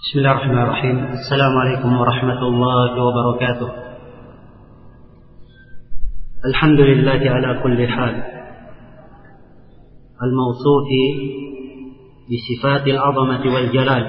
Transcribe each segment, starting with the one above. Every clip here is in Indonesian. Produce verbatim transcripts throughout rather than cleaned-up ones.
بسم الله الرحمن الرحيم. السلام عليكم ورحمة الله وبركاته. الحمد لله على كل حال، الموصوف بصفات العظمة والجلال،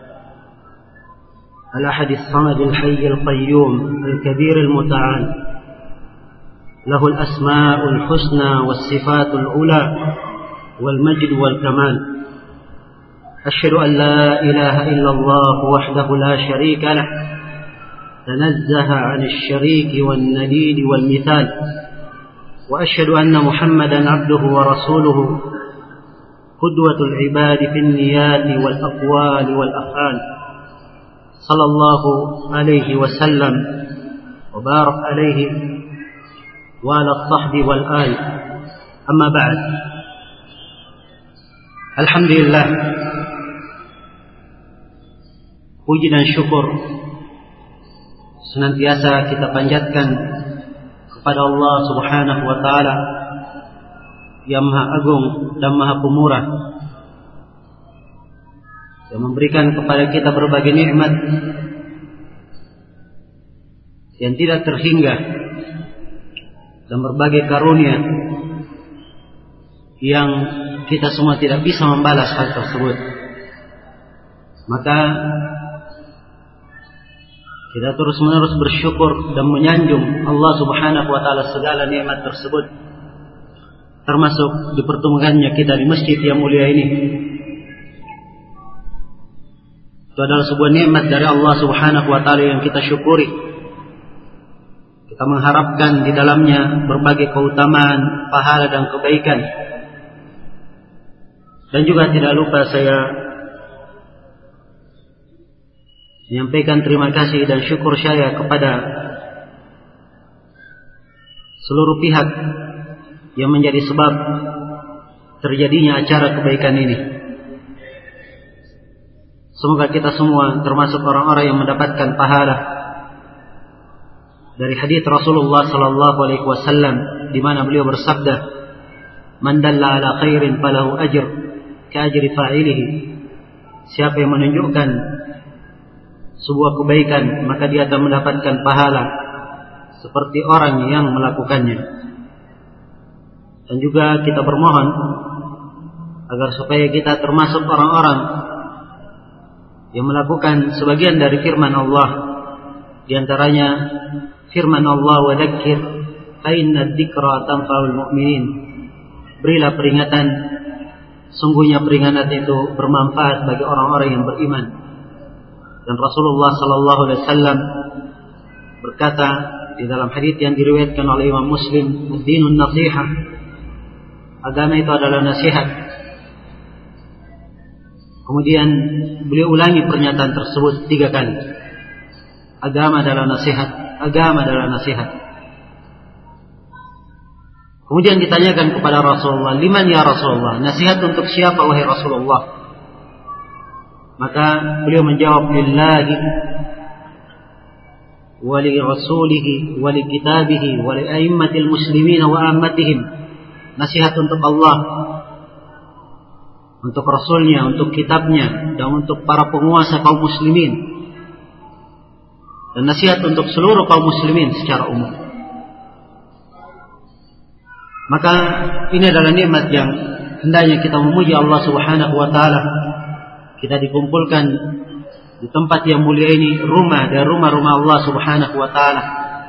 الأحد الصمد الحي القيوم الكبير المتعال، له الأسماء الحسنى والصفات العلى والمجد والكمال. أشهد أن لا إله إلا الله وحده لا شريك له، تنزه عن الشريك والنديد والمثال. وأشهد أن محمدا عبده ورسوله، قدوة العباد في النيات والأقوال والأفعال، صلى الله عليه وسلم وبارك عليه وعلى الصحب والآل. أما بعد، alhamdulillah, puji dan syukur senantiasa kita panjatkan kepada Allah Subhanahu wa taala yang Maha Agung dan Maha Pemurah, yang memberikan kepada kita berbagai nikmat yang tidak terhingga dan berbagai karunia yang kita semua tidak bisa membalas hal tersebut. Maka kita terus-menerus bersyukur dan menyanjung Allah Subhanahu wa taala segala nikmat tersebut, termasuk dipertemukannya kita di masjid yang mulia ini. Itu adalah sebuah nikmat dari Allah Subhanahu wa taala yang kita syukuri. Kita mengharapkan di dalamnya berbagai keutamaan, pahala dan kebaikan. Dan juga tidak lupa saya menyampaikan terima kasih dan syukur saya kepada seluruh pihak yang menjadi sebab terjadinya acara kebaikan ini. Semoga kita semua termasuk orang-orang yang mendapatkan pahala. Dari hadits Rasulullah sallallahu alaihi wasallam di mana beliau bersabda, "Man dalla ala khairin falahu ajr ka'ajri fa'ilihi." Siapa yang menunjukkan sebuah kebaikan, maka dia akan mendapatkan pahala seperti orang yang melakukannya. Dan juga kita bermohon agar supaya kita termasuk orang-orang yang melakukan sebagian dari firman Allah, di antaranya firman Allah, "Wa dzakir fa inna dzikra tanfa'ul mu'minin." Berilah peringatan, sungguhnya peringatan itu bermanfaat bagi orang-orang yang beriman. Dan Rasulullah sallallahu alaihi wasallam berkata di dalam hadits yang diriwayatkan oleh Imam Muslim, "Ad-dinun nasihah." Agama itu adalah nasihat. Kemudian beliau ulangi pernyataan tersebut tiga kali. Agama adalah nasihat, agama adalah nasihat. Kemudian ditanyakan kepada Rasulullah, "Liman ya Rasulullah?" Nasihat untuk siapa wahai Rasulullah? Maka beliau menjawab, "Lillahi wa li rasulihi wa li kitabihi wa li a'immatil muslimin wa ammatihim." Nasihat untuk Allah, untuk Rasulnya, untuk kitabnya, dan untuk para penguasa kaum muslimin. Dan nasihat untuk seluruh kaum muslimin secara umum. Maka ini adalah nikmat yang hendaknya kita memuji Allah Subhanahu wa taala. Kita dikumpulkan di tempat yang mulia ini, rumah dari rumah-rumah Allah Subhanahu wa taala.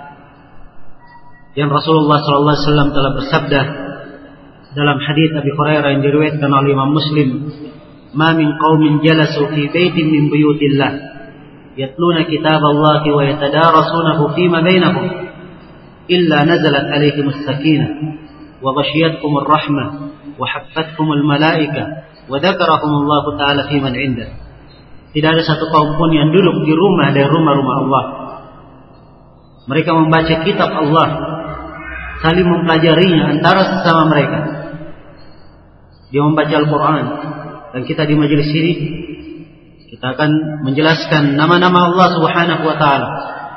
Yang Rasulullah sallallahu alaihi wasallam telah bersabda dalam hadits Abi Hurairah yang diriwayatkan oleh Imam Muslim, "Ma min qaumin jalasu fi baitin min buyutillah yatluna kitaballahi wa yatadarasunahu fima bainahum illa nazalat alaihimus sakinah wa ghashiyatkumur rahmah wa haffatkumul malaikah wa dzakarahumullahu ta'ala fi man 'indah." Tidak ada satu kaum pun yang duduk di rumah dari rumah-rumah Allah. Mereka membaca kitab Allah, saling mempelajarinya antara sesama mereka. Dia membaca Al-Quran, dan kita di majelis ini kita akan menjelaskan nama-nama Allah Subhanahu wa ta'ala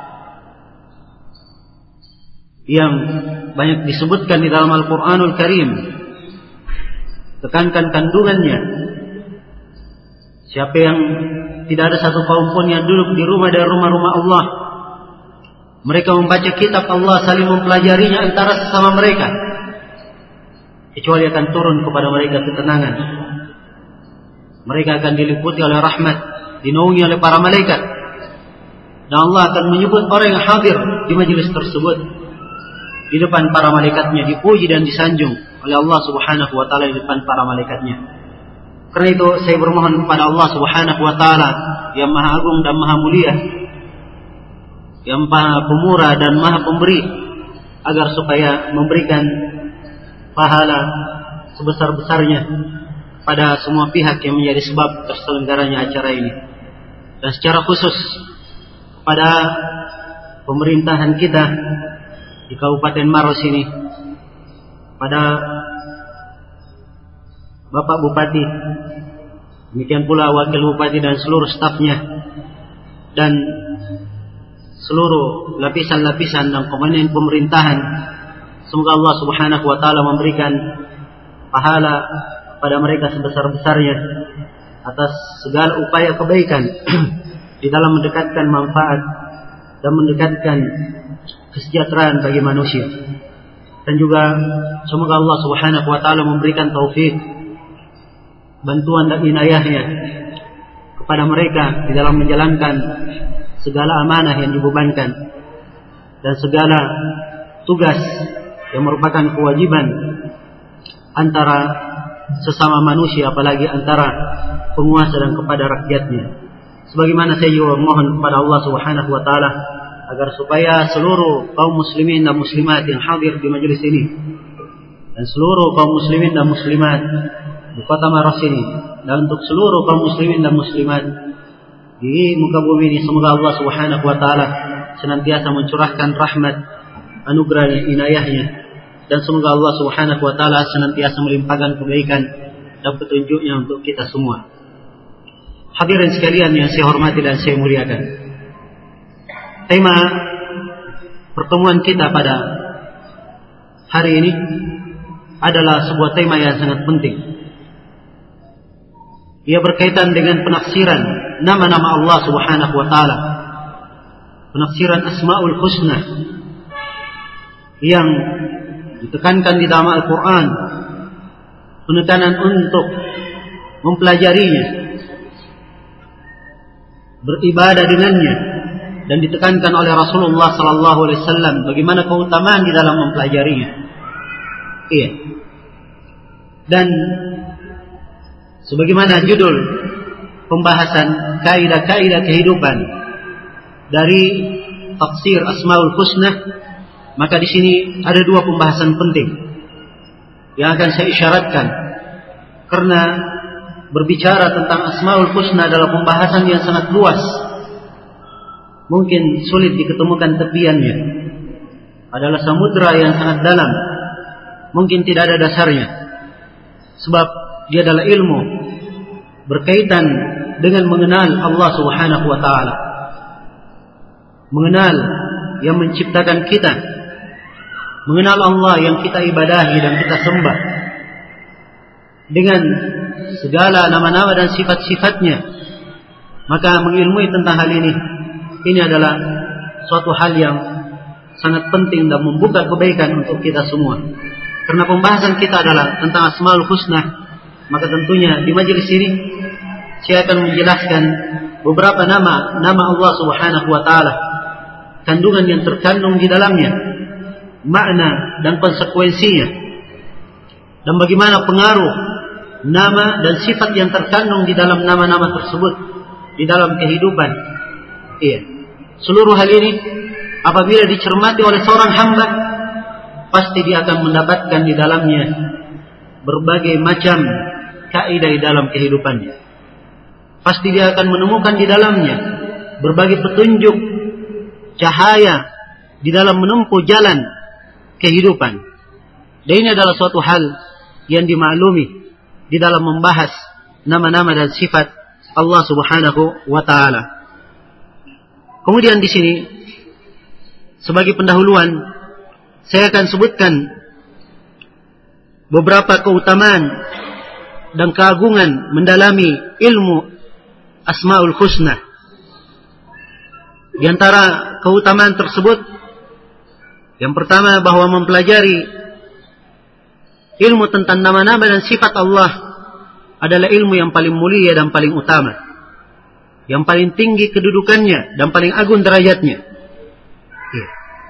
yang banyak disebutkan di dalam Al-Quranul Karim. Tekankan kandungannya. Siapa yang tidak ada satu kaum pun yang duduk di rumah dari rumah-rumah Allah. Mereka membaca kitab Allah, saling mempelajarinya antara sesama mereka, kecuali akan turun kepada mereka ketenangan. Mereka akan diliputi oleh rahmat, dinaungi oleh para malaikat, dan Allah akan menyebut orang yang hadir di majelis tersebut di depan para malaikatnya, dipuji dan disanjung oleh Allah Subhanahu wa taala di depan para malaikatnya. Karena itu saya bermohon kepada Allah Subhanahu wa taala yang Maha Agung dan Maha Mulia, yang Maha Pemurah dan Maha Pemberi, agar supaya memberikan pahala sebesar-besarnya pada semua pihak yang menjadi sebab terselenggaranya acara ini, dan secara khusus pada pemerintahan kita di Kabupaten Maros ini, pada Bapak Bupati, demikian pula Wakil Bupati dan seluruh stafnya, dan seluruh lapisan-lapisan dan komponen pemerintahan. Semoga Allah Subhanahu wa taala memberikan pahala pada mereka sebesar-besarnya atas segala upaya kebaikan di dalam mendekatkan manfaat dan mendekatkan kesejahteraan bagi manusia. Dan juga semoga Allah Subhanahu wa taala memberikan taufik, bantuan dan inayahnya kepada mereka di dalam menjalankan segala amanah yang dibebankan dan segala tugas yang merupakan kewajiban antara sesama manusia, apalagi antara penguasa dan kepada rakyatnya. Sebagaimana saya juga mohon kepada Allah Subhanahu wa taala agar supaya seluruh kaum muslimin dan muslimat yang hadir di majelis ini, dan seluruh kaum muslimin dan muslimat di kota Maros ini, dan untuk seluruh kaum muslimin dan muslimat di muka bumi ini, semoga Allah Subhanahu wa taala senantiasa mencurahkan rahmat, anugerah inayahnya, dan semoga Allah Subhanahu wa taala senantiasa melimpahkan kebaikan dan petunjuknya untuk kita semua. Hadirin sekalian yang saya hormati dan saya muliakan, tema pertemuan kita pada hari ini adalah sebuah tema yang sangat penting. Ia berkaitan dengan penafsiran nama-nama Allah Subhanahu wa taala, penafsiran Asmaul Husna yang ditekankan di dalam Al-Quran, penekanan untuk mempelajarinya, beribadah dengannya, dan ditekankan oleh Rasulullah sallallahu alaihi wasallam bagaimana keutamaan di dalam mempelajarinya. Iya. Dan sebagaimana judul pembahasan kaidah-kaidah kehidupan dari tafsir Asmaul Husna, maka di sini ada dua pembahasan penting yang akan saya isyaratkan, karena berbicara tentang Asmaul Husna adalah pembahasan yang sangat luas, mungkin sulit diketemukan tepiannya, adalah samudra yang sangat dalam, mungkin tidak ada dasarnya, sebab dia adalah ilmu berkaitan dengan mengenal Allah Subhanahu wa taala, mengenal yang menciptakan kita, mengenal Allah yang kita ibadahi dan kita sembah dengan segala nama-nama dan sifat-sifatnya. Maka mengilmui tentang hal ini, ini adalah suatu hal yang sangat penting dan membuka kebaikan untuk kita semua. Karena pembahasan kita adalah tentang Asmaul Husna, maka tentunya di majelis ini saya akan menjelaskan beberapa nama nama Allah Subhanahu wa taala, kandungan yang terkandung di dalamnya, makna dan konsekuensinya, dan bagaimana pengaruh nama dan sifat yang terkandung di dalam nama-nama tersebut di dalam kehidupan. Iya. Seluruh hal ini apabila dicermati oleh seorang hamba, pasti dia akan mendapatkan di dalamnya berbagai macam kaidah di dalam kehidupannya. Pasti dia akan menemukan di dalamnya berbagai petunjuk, cahaya di dalam menempuh jalan kehidupan. Dan ini adalah suatu hal yang dimaklumi di dalam membahas nama-nama dan sifat Allah Subhanahu wa taala. Kemudian di sini sebagai pendahuluan saya akan sebutkan beberapa keutamaan dan keagungan mendalami ilmu Asmaul Husna. Di antara keutamaan tersebut, yang pertama bahwa mempelajari ilmu tentang nama-nama dan sifat Allah adalah ilmu yang paling mulia dan paling utama, yang paling tinggi kedudukannya dan paling agung derajatnya. Ya.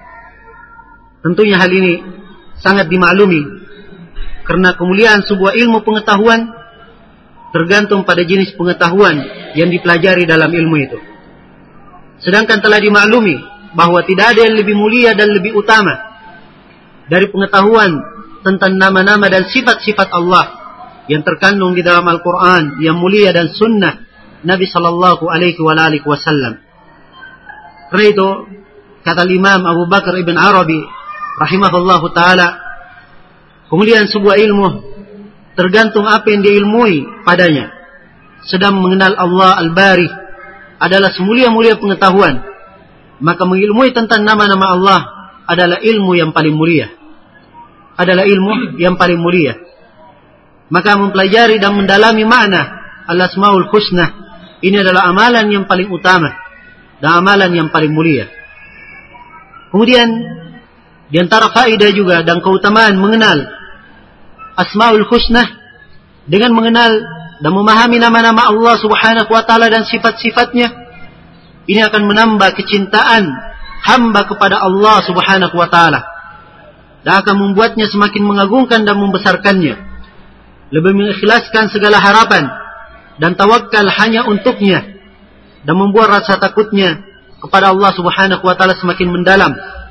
Tentunya hal ini sangat dimaklumi, karena kemuliaan sebuah ilmu pengetahuan tergantung pada jenis pengetahuan yang dipelajari dalam ilmu itu. Sedangkan telah dimaklumi bahwa tidak ada yang lebih mulia dan lebih utama dari pengetahuan tentang nama-nama dan sifat-sifat Allah yang terkandung di dalam Al-Quran yang mulia dan sunnah Nabi Sallallahu Alaihi Wasallam. Karena itu kata Imam Abu Bakar Ibn Arabi rahimahullahu ta'ala, kemuliaan sebuah ilmu tergantung apa yang diilmui padanya. Sedang mengenal Allah Al-Bari adalah semulia-mulia pengetahuan, maka mengilmui tentang nama-nama Allah adalah ilmu yang paling mulia. Adalah ilmu yang paling mulia. Maka mempelajari dan mendalami makna Al-Asmaul Husna ini adalah amalan yang paling utama dan amalan yang paling mulia. Kemudian di antara faedah juga dan keutamaan mengenal Asmaul Husna dengan mengenal dan memahami nama-nama Allah Subhanahu wa taala dan sifat-sifatnya, ini akan menambah kecintaan hamba kepada Allah Subhanahu wa taala dan akan membuatnya semakin mengagungkan dan membesarkannya, lebih mengikhlaskan segala harapan dan tawakal hanya untuknya, dan membuat rasa takutnya kepada Allah Subhanahu wa taala semakin mendalam.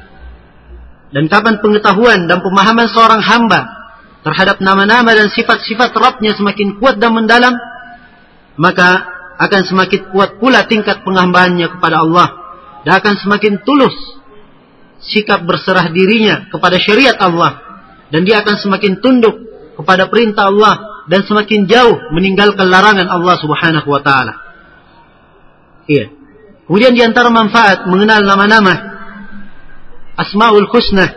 Dan kapan pengetahuan dan pemahaman seorang hamba terhadap nama-nama dan sifat-sifat Rabbnya semakin kuat dan mendalam, maka akan semakin kuat pula tingkat penghambaannya kepada Allah, dan akan semakin tulus sikap berserah dirinya kepada syariat Allah, dan dia akan semakin tunduk kepada perintah Allah dan semakin jauh meninggalkan larangan Allah Subhanahu wa taala. Iya. Kemudian di antara manfaat mengenal nama-nama Asmaul Husna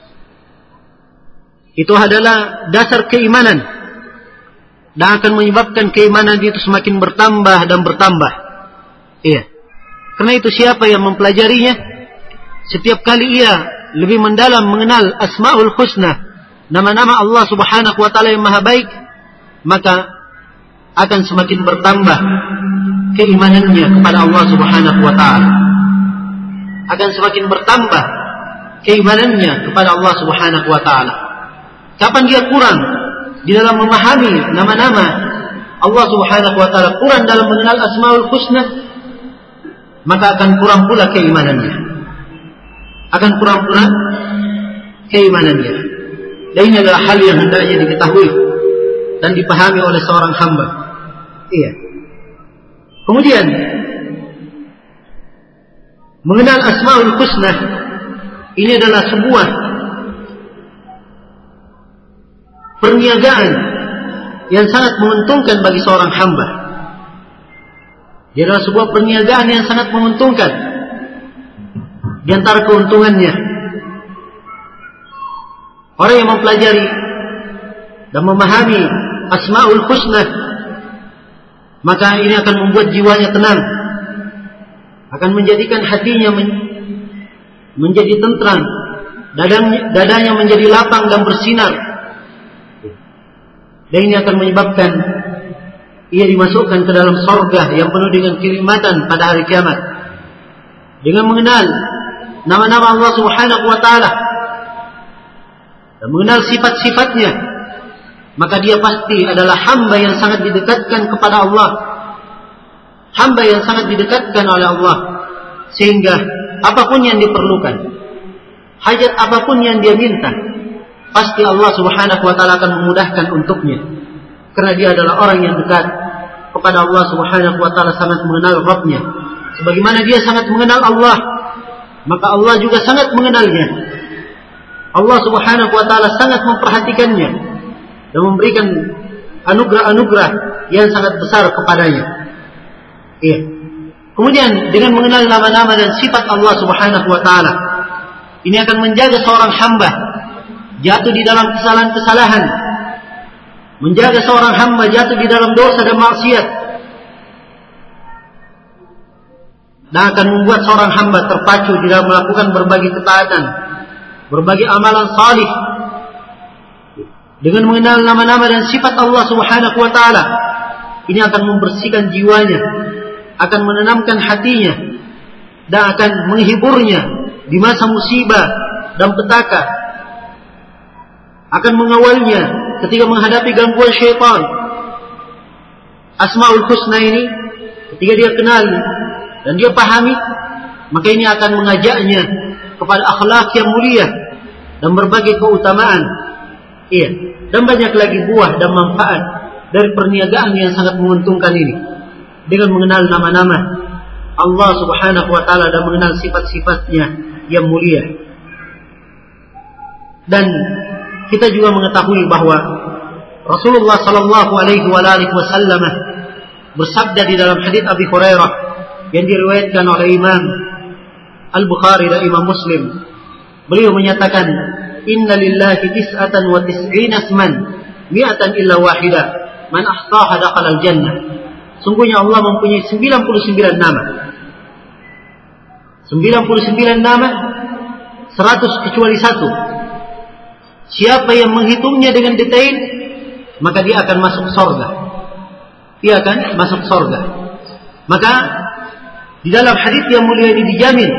itu adalah dasar keimanan dan akan menyebabkan keimanan itu semakin bertambah dan bertambah. Iya. Karena itu siapa yang mempelajarinya, setiap kali ia lebih mendalam mengenal Asmaul Husna, nama-nama Allah Subhanahu wa taala yang maha baik, maka akan semakin bertambah keimanannya kepada Allah Subhanahu wa taala. Akan semakin bertambah keimanannya kepada Allah Subhanahu wa taala. Kapan dia kurang di dalam memahami nama-nama Allah Subhanahu wa taala, kurang dalam mengenal Asmaul Husna, maka akan kurang pula keimanannya. Akan kurang pula keimanannya. Dan ini adalah hal yang hendaknya diketahui dan dipahami oleh seorang hamba. Iya. Kemudian mengenal Asmaul Husna ini adalah sebuah perniagaan yang sangat menguntungkan bagi seorang hamba. Dia adalah sebuah perniagaan yang sangat menguntungkan. Di antara keuntungannya, orang yang mempelajari dan memahami Asmaul Husna, maka ini akan membuat jiwanya tenang, akan menjadikan hatinya men- menjadi tentram, dadanya, dadanya menjadi lapang dan bersinar. Dan ini akan menyebabkan ia dimasukkan ke dalam surga yang penuh dengan kenikmatan pada hari kiamat. Dengan mengenal nama-nama Allah Subhanahu wa taala dan mengenal sifat-sifatnya, maka dia pasti adalah hamba yang sangat didekatkan kepada Allah, hamba yang sangat didekatkan oleh Allah, sehingga apapun yang diperlukan, hajat apapun yang dia minta, pasti Allah Subhanahu wa taala akan memudahkan untuknya. Karena dia adalah orang yang dekat kepada Allah Subhanahu wa taala, sangat mengenal Rabbnya. Sebagaimana dia sangat mengenal Allah, maka Allah juga sangat mengenalnya. Allah Subhanahu wa taala sangat memperhatikannya dan memberikan anugerah-anugerah yang sangat besar kepadanya. Iya. Kemudian dengan mengenal nama-nama dan sifat Allah Subhanahu wa taala, ini akan menjaga seorang hamba jatuh di dalam kesalahan-kesalahan, menjaga seorang hamba jatuh di dalam dosa dan maksiat, dan akan membuat seorang hamba terpacu di dalam melakukan berbagai ketaatan, berbagai amalan salih dengan mengenal nama-nama dan sifat Allah Subhanahu wa taala. Ini akan membersihkan jiwanya, akan menenangkan hatinya, dan akan menghiburnya di masa musibah dan petaka, akan mengawalnya ketika menghadapi gangguan syaitan. Asmaul Husna ini ketika dia kenal dan dia pahami, maka ini akan mengajaknya kepada akhlak yang mulia dan berbagai keutamaan. Iya, dan banyak lagi buah dan manfaat dari perniagaan yang sangat menguntungkan ini, dengan mengenal nama-nama Allah Subhanahu wa taala dan mengenal sifat-sifatnya yang mulia. Dan kita juga mengetahui bahwa Rasulullah sallallahu alaihi wasallam bersabda di dalam hadits Abi Hurairah yang diriwayatkan oleh Imam Al-Bukhari dan Imam Muslim. Beliau menyatakan, "Inna lillahi tis'atan wa tis'ina asman, mi'atan illa wahida, man ahsaha dakhala al-jannah." Sungguhnya Allah mempunyai sembilan puluh sembilan nama. sembilan puluh sembilan nama, seratus kecuali satu. Siapa yang menghitungnya dengan detail, maka dia akan masuk surga. Dia akan masuk surga. Maka di dalam hadis yang mulia ini dijamin,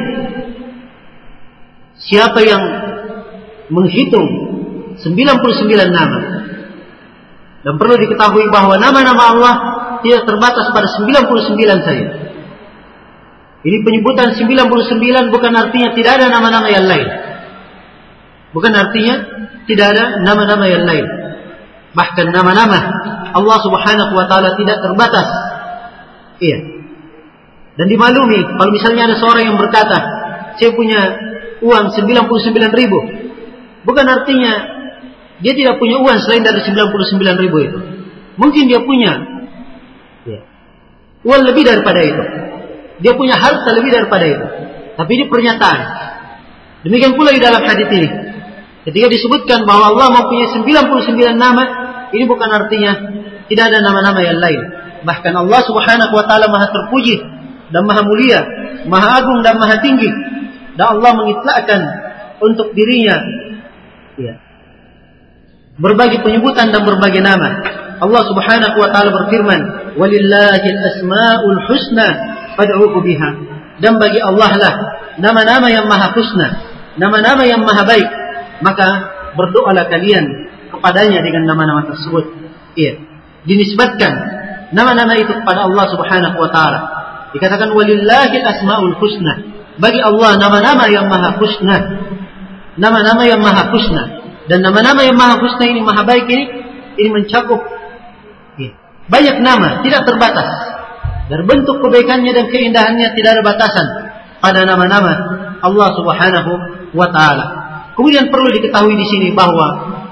siapa yang menghitung sembilan puluh sembilan nama. Dan perlu diketahui bahwa nama-nama Allah tidak terbatas pada sembilan puluh sembilan saja. Ini penyebutan sembilan puluh sembilan bukan artinya tidak ada nama-nama yang lain. Bukan artinya tidak ada nama-nama yang lain. Bahkan nama-nama Allah Subhanahu wa taala tidak terbatas. Iya. Dan dimaklumi kalau misalnya ada seorang yang berkata, "Saya punya uang sembilan puluh sembilan ribu." Bukan artinya dia tidak punya uang selain dari sembilan puluh sembilan ribu itu. Mungkin dia punya ya, uang lebih daripada itu. Dia punya harta lebih daripada itu. Tapi ini pernyataan. Demikian pula di dalam hadis ini, ketika disebutkan bahwa Allah mempunyai sembilan puluh sembilan nama, ini bukan artinya tidak ada nama-nama yang lain. Bahkan Allah Subhanahu wa taala Maha terpuji dan Maha mulia, Maha agung dan Maha tinggi. Dan Allah mengitlakkan untuk dirinya ya, berbagai penyebutan dan berbagai nama. Allah Subhanahu wa taala berfirman, "Walillahil asmaul husna fad'uhu biha." Dan bagi Allah lah nama-nama yang maha husna, nama-nama yang maha baik, maka berdoalah kalian kepadanya dengan nama-nama tersebut. Iya, dinisbatkan nama-nama itu kepada Allah Subhanahu wa taala. Dikatakan walillahil asmaul husna. Bagi Allah nama-nama yang maha husna. Nama-nama yang maha husna. Dan nama-nama yang maha husna ini, maha baik ini, ini mencakup ya, banyak nama, tidak terbatas. Dari bentuk kebaikannya dan keindahannya tidak ada batasan pada nama-nama Allah Subhanahu wa taala. Kemudian perlu diketahui di sini bahwa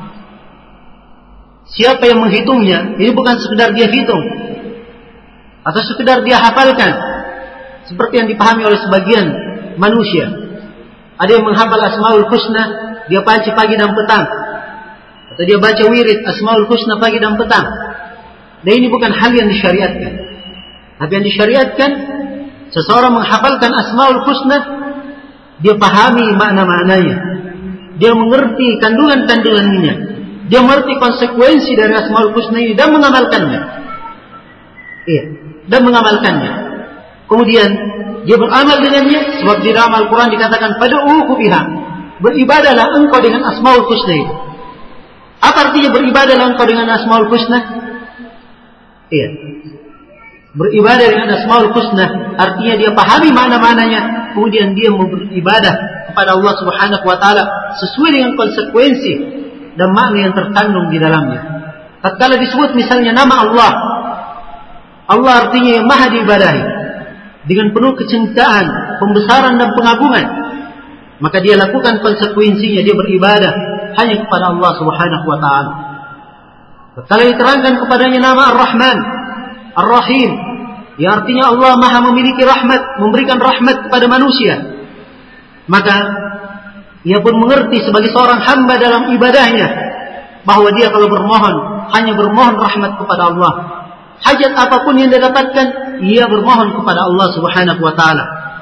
siapa yang menghitungnya, ini bukan sekedar dia hitung atau sekedar dia hafalkan seperti yang dipahami oleh sebagian manusia. Ada yang menghafal Asmaul Husna, dia baca pagi dan petang. Atau dia baca wirid Asmaul Husna pagi dan petang. Dan ini bukan hal yang disyariatkan. Tapi yang disyariatkan, seseorang menghafalkan Asmaul Husna, dia pahami makna-maknanya. Dia mengerti kandungan-kandungannya. Dia mengerti konsekuensi dari Asmaul Husna ini dan mengamalkannya. Iya, dan mengamalkannya. Kemudian dia beramal dengannya, sebab di dalam Al-Quran dikatakan fad'uhu biha, beribadahlah engkau dengan Asmaul Husna itu. Apa artinya beribadahlah engkau dengan Asmaul Husna? Iya, beribadah dengan Asmaul Husna artinya dia pahami makna-maknanya, kemudian dia beribadah kepada Allah Subhanahu wa taala sesuai dengan konsekuensi dan makna yang terkandung di dalamnya. Tatkala disebut misalnya nama Allah, Allah artinya yang maha diibadahi dengan penuh kecintaan, pembesaran dan pengagungan, maka dia lakukan konsekuensinya, dia beribadah hanya kepada Allah Subhanahu wa taala. Tatkala diterangkan kepadanya nama Ar-Rahman, Ar-Rahim, yang artinya Allah maha memiliki rahmat, memberikan rahmat kepada manusia, maka ia pun mengerti sebagai seorang hamba dalam ibadahnya bahwa dia kalau bermohon hanya bermohon rahmat kepada Allah. Hajat apapun yang dia dapatkan, ia bermohon kepada Allah Subhanahu wa taala.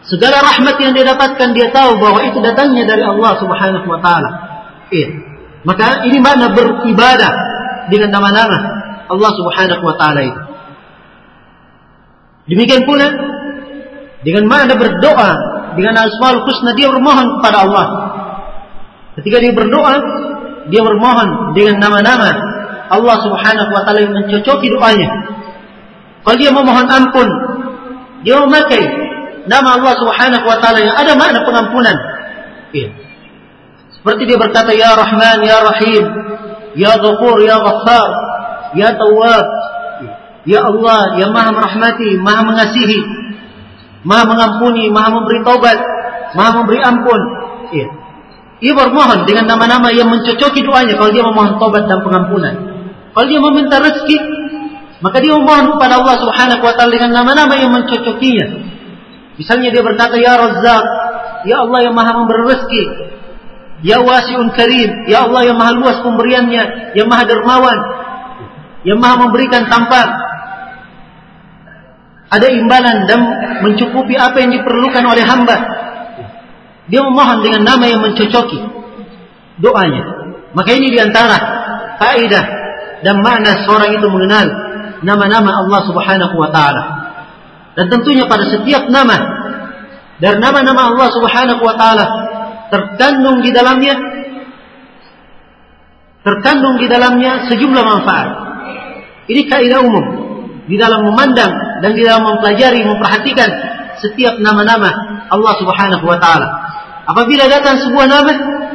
Segala rahmat yang dia dapatkan, dia tahu bahwa itu datangnya dari Allah Subhanahu wa taala. Iya. Maka ini makna beribadah dengan nama-nama Allah Subhanahu wa taala itu. Demikian pula dengan makna berdoa dengan Asmaul Husna, dia bermohon kepada Allah. Ketika dia berdoa, dia bermohon dengan nama-nama Allah Subhanahu wa taala yang mencocoki doanya. Kalau dia memohon ampun, dia memakai nama Allah Subhanahu wa taala yang ada makna pengampunan. Iya. Seperti dia berkata, Ya Rahman, Ya Rahim, Ya Ghafur, Ya Ghaffar, Ya Tawwab, Ya Allah, yang Maha merahmati, Maha mengasihi, Maha mengampuni, Maha memberi taubat, Maha memberi ampun. Iya. Ia bermohon dengan nama-nama yang mencocoki doanya. Kalau dia memohon taubat dan pengampunan, kalau dia meminta rezeki, maka dia memohon kepada Allah Subhanahu wa taala dengan nama-nama yang mencocokinya. Misalnya dia berkata, Ya Razzaq, Ya Allah yang Maha memberi rezeki, Ya Wasi'un Karim, Ya Allah yang Maha luas pemberiannya, yang Maha dermawan, yang Maha memberikan tanpa ada imbalan dan mencukupi apa yang diperlukan oleh hamba. Dia memohon dengan nama yang mencocoki doanya. Maka ini diantara faedah dan makna seorang itu mengenal nama-nama Allah Subhanahu wa taala. Dan tentunya pada setiap nama dari nama-nama Allah Subhanahu wa taala terkandung di dalamnya terkandung di dalamnya sejumlah manfaat. Ini kaidah umum di dalam memandang dan di dalam mempelajari, memperhatikan setiap nama-nama Allah Subhanahu wa taala. Apabila datang sebuah nama,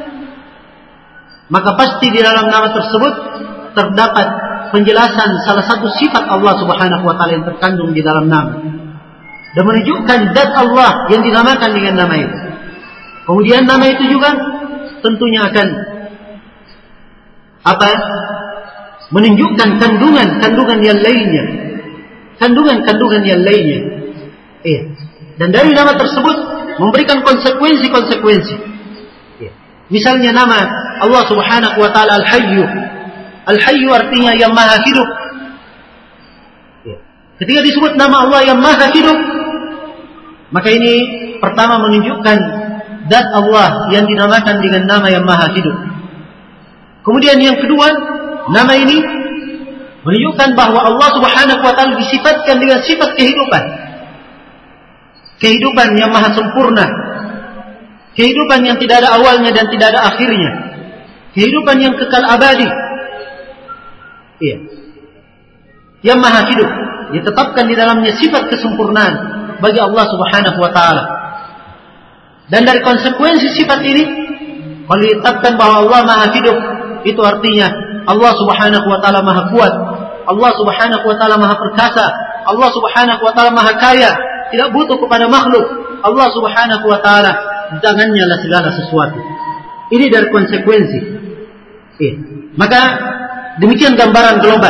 maka pasti di dalam nama tersebut terdapat penjelasan salah satu sifat Allah Subhanahu wa taala yang terkandung di dalam nama, dan menunjukkan zat Allah yang dinamakan dengan nama itu. Kemudian nama itu juga tentunya akan apa? Menunjukkan kandungan-kandungan yang lainnya. Kandungan-kandungan yang lainnya. Iya. Dan dari nama tersebut memberikan konsekuensi-konsekuensi. Iya. Misalnya nama Allah Subhanahu wa taala Al-Hayyu. Al-Hayyu artinya yang Maha hidup. Iya. Ketika disebut nama Allah yang Maha hidup, maka ini pertama menunjukkan zat Allah yang dinamakan dengan nama yang Maha hidup. Kemudian yang kedua, nama ini menunjukkan bahwa Allah Subhanahu wa taala disifatkan dengan sifat kehidupan. Kehidupan yang maha sempurna. Kehidupan yang tidak ada awalnya dan tidak ada akhirnya. Kehidupan yang kekal abadi. Iya. Yang maha hidup. Ditetapkan di dalamnya sifat kesempurnaan bagi Allah Subhanahu wa taala. Dan dari konsekuensi sifat ini, kalau ditetapkan bahwa Allah maha hidup, itu artinya Allah Subhanahu wa taala maha kuat, Allah Subhanahu wa taala maha perkasa, Allah Subhanahu wa taala maha kaya, tidak butuh kepada makhluk. Allah Subhanahu wa taala di tangannya lah segala sesuatu. Ini dari konsekuensi. Eh. Maka demikian gambaran global,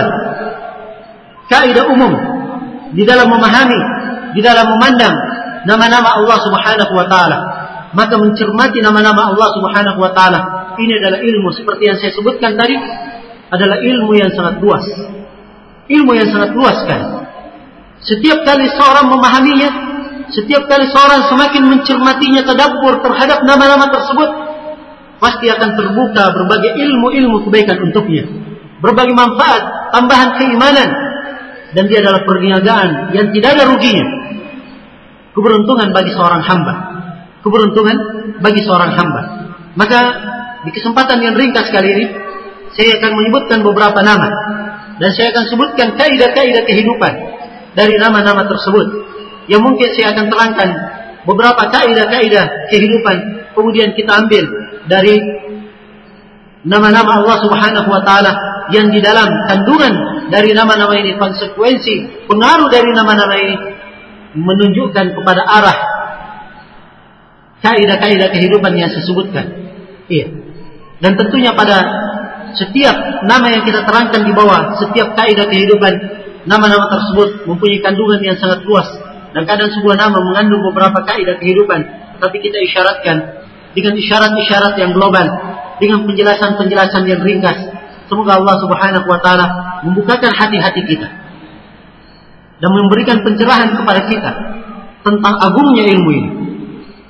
kaidah umum di dalam memahami, di dalam memandang nama-nama Allah Subhanahu wa taala. Maka mencermati nama-nama Allah Subhanahu wa taala, ini adalah ilmu seperti yang saya sebutkan tadi, adalah ilmu yang sangat luas. Ilmu yang sangat luas kan. Setiap kali seorang memahaminya, setiap kali seorang semakin mencermatinya, tadabbur terhadap nama-nama tersebut, pasti akan terbuka berbagai ilmu-ilmu kebaikan untuknya, berbagai manfaat, tambahan keimanan, dan dia adalah perniagaan yang tidak ada ruginya. Keberuntungan bagi seorang hamba, keberuntungan bagi seorang hamba. Maka di kesempatan yang ringkas kali ini, saya akan menyebutkan beberapa nama, dan saya akan sebutkan kaidah-kaidah kehidupan dari nama-nama tersebut, yang mungkin saya akan terangkan beberapa kaidah-kaidah kehidupan, kemudian kita ambil dari nama-nama Allah Subhanahu wa taala yang di dalam kandungan dari nama-nama ini, konsekuensi pengaruh dari nama-nama ini menunjukkan kepada arah kaidah-kaidah kehidupan yang saya sebutkan. Iya. Dan tentunya pada setiap nama yang kita terangkan di bawah, setiap kaidah kehidupan, nama-nama tersebut mempunyai kandungan yang sangat luas. Dan kadang sebuah nama mengandung beberapa kaidah kehidupan, tapi kita isyaratkan dengan isyarat-isyarat yang global, dengan penjelasan-penjelasan yang ringkas. Semoga Allah Subhanahu wa taala membukakan hati-hati kita dan memberikan pencerahan kepada kita tentang agungnya ilmu ini,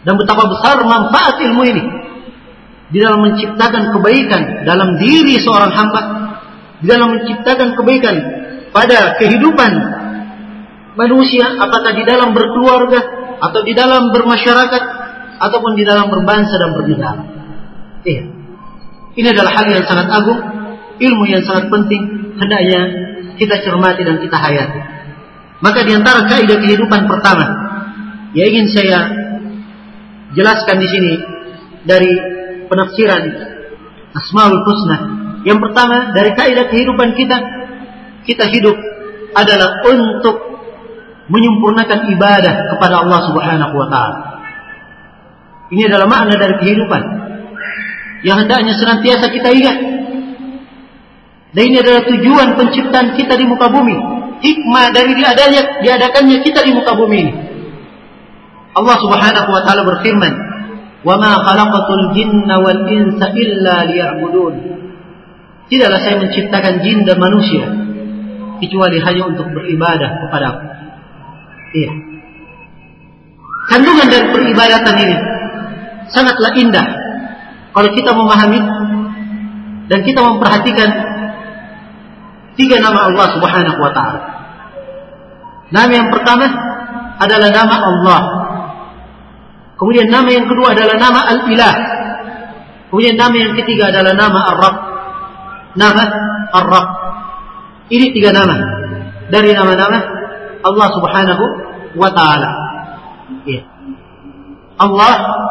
Dan betapa besar manfaat ilmu ini di dalam menciptakan kebaikan dalam diri seorang hamba, di dalam menciptakan kebaikan pada kehidupan manusia, apakah di dalam berkeluarga atau di dalam bermasyarakat ataupun di dalam berbangsa dan bernegara. Iya. Ini adalah hal yang sangat agung, ilmu yang sangat penting, hendaknya kita cermati dan kita hayati. Maka di antara kaidah kehidupan pertama yang ingin saya jelaskan di sini dari penafsiran Asmaul Husna. Yang pertama dari kaidah kehidupan kita, kita hidup adalah untuk menyempurnakan ibadah kepada Allah Subhanahu wa taala. Ini adalah makna dari kehidupan yang hendaknya senantiasa kita ingat. Dan ini adalah tujuan penciptaan kita di muka bumi. Hikmah dari diadanya, diadakannya kita di muka bumi ini. Allah Subhanahu wa taala berfirman, "Wa ma khalaqatul jinna wal insa illa liya'budun." Tidaklah saya menciptakan jin dan manusia kecuali hanya untuk beribadah kepadaku. Iya. Kandungan dari peribadatan ini sangatlah indah kalau kita memahami dan kita memperhatikan tiga nama Allah Subhanahu wa taala. Nama yang pertama adalah nama Allah. Kemudian nama yang kedua adalah nama Al-Ilah. Kemudian nama yang ketiga adalah nama Ar-Rabb. Nama Ar-Rabb. Ini tiga nama dari nama-nama Allah Subhanahu wa taala. Ya. Allah,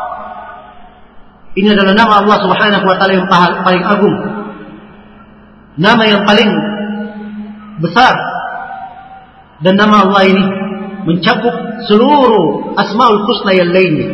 ini adalah nama Allah Subhanahu wa taala yang paling agung. Nama yang paling besar. Dan nama Allah ini mencakup seluruh Asmaul Husna yang lainnya.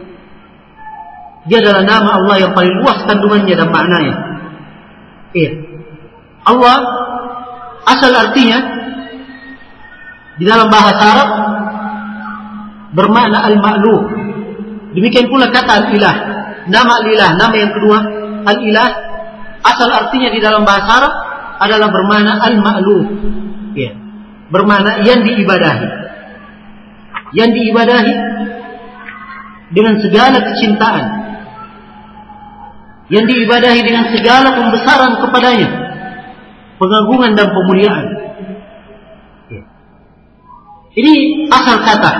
Dia adalah nama Allah yang paling luas kandungannya dan maknanya. Iya. Allah asal artinya di dalam bahasa Arab bermakna al-ma'luh. Demikian pula kata al-ilah. Nama al-ilah, nama yang kedua al-ilah, asal artinya di dalam bahasa Arab adalah bermakna al-ma'luh. Iya. Bermakna yang diibadahi. Yang diibadahi dengan segala kecintaan, yang diibadahi dengan segala pembesaran kepadanya, pengagungan dan pemuliaan. Ini asal kata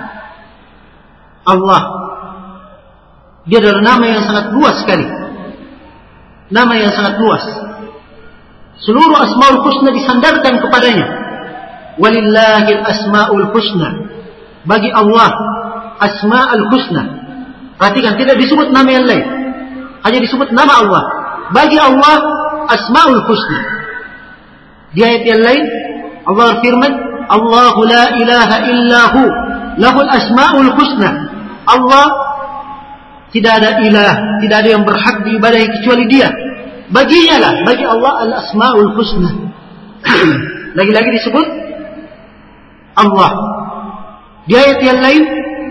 Allah. Dia adalah nama yang sangat luas sekali, nama yang sangat luas. Seluruh Asmaul Husna disandarkan kepadanya. Walillahil asmaul husna. Bagi Allah Asma'ul Husna. Perhatikan, tidak disebut nama yang lain, hanya disebut nama Allah. Bagi Allah Asma'ul Husna. Di ayat yang lain Allah berfirman, Allahu la ilaha illahu lahul asma'ul husna. Allah tidak ada ilah, tidak ada yang berhak diibadahi kecuali Dia. Baginya lah, bagi Allah al-asma'ul husna. Lagi-lagi disebut Allah. Di ayat yang lain,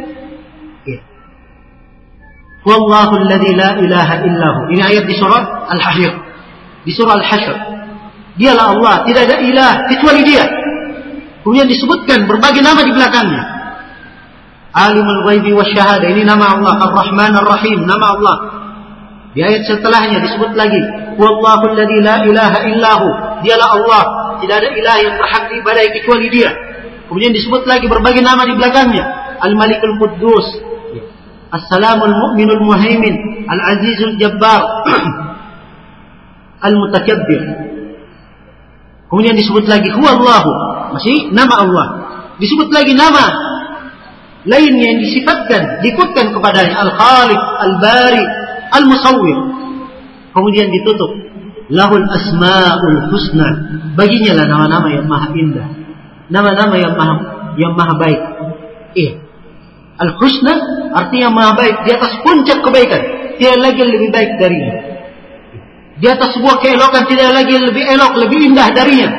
Wallahu alladhi la ilaha illahu. Ini ayat di surah Al-Hasyr. Di surah Al-Hasyr. Dialah Allah, tidak ada ilah kecuali Dia. Kemudian disebutkan berbagai nama di belakangnya. Alimul ghaibi wasyahada, ini nama Allah. Ar-Rahman Ar-Rahim, nama Allah. Di ayat setelahnya disebut lagi, Wallahu alladhi la ilaha illahu. Dialah Allah, tidak ada ilah yang berhak diibadahi kecuali Dia. Kemudian disebut lagi berbagai nama di belakangnya. Al-Malikul Quddus, As-Salamul Mu'minul Muhaimin, Al-Azizul Jabbar, Al-Mutakabbir. Kemudian disebut lagi Huwallahu, masih nama Allah. Disebut lagi nama lainnya yang disifatkan, diikutkan kepadanya, Al-Khaliq, Al-Bari, Al-Musawwir. Kemudian ditutup Lahul Asma'ul Husna. Baginya lah nama-nama yang maha indah, nama-nama yang maha yang maha baik. Iya. Al-Husna artinya maha baik, di atas puncak kebaikan, tidak lagi yang lebih baik darinya. Di atas sebuah keelokan tidak lagi yang lebih elok, lebih indah darinya.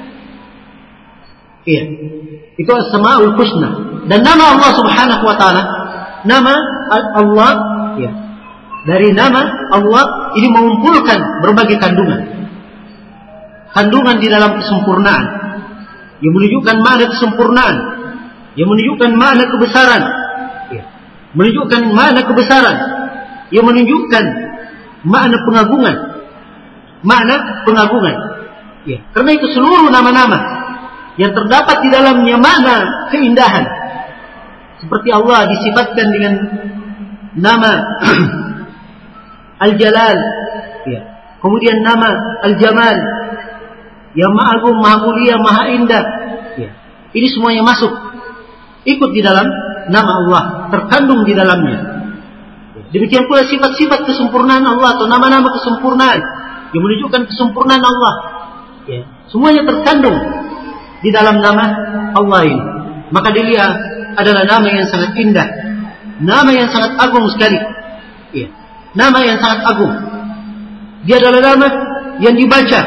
Iya. Itu Asma'ul Husna. Dan nama Allah Subhanahu wa taala, nama Allah, ya. Dari nama Allah ini mengumpulkan berbagai kandungan. Kandungan di dalam kesempurnaan, yang menunjukkan makna kesempurnaan, yang menunjukkan makna kebesaran, ya. menunjukkan makna kebesaran, yang menunjukkan makna pengagungan, makna pengagungan. Ya, karena itu seluruh nama-nama yang terdapat di dalamnya makna keindahan. Seperti Allah disifatkan dengan nama Al-Jalal, ya. Kemudian nama Al-Jamal, yang Maha Agung, Maha Mulia, Maha Indah. Ya. Ini semuanya masuk, ikut di dalam nama Allah, terkandung di dalamnya. Demikian pula sifat-sifat kesempurnaan Allah atau nama-nama kesempurnaan yang menunjukkan kesempurnaan Allah. Ya. Semuanya terkandung di dalam nama Allah ini. Maka dia adalah nama yang sangat indah, nama yang sangat agung sekali. Ya. Nama yang sangat agung. Dia adalah nama yang dibaca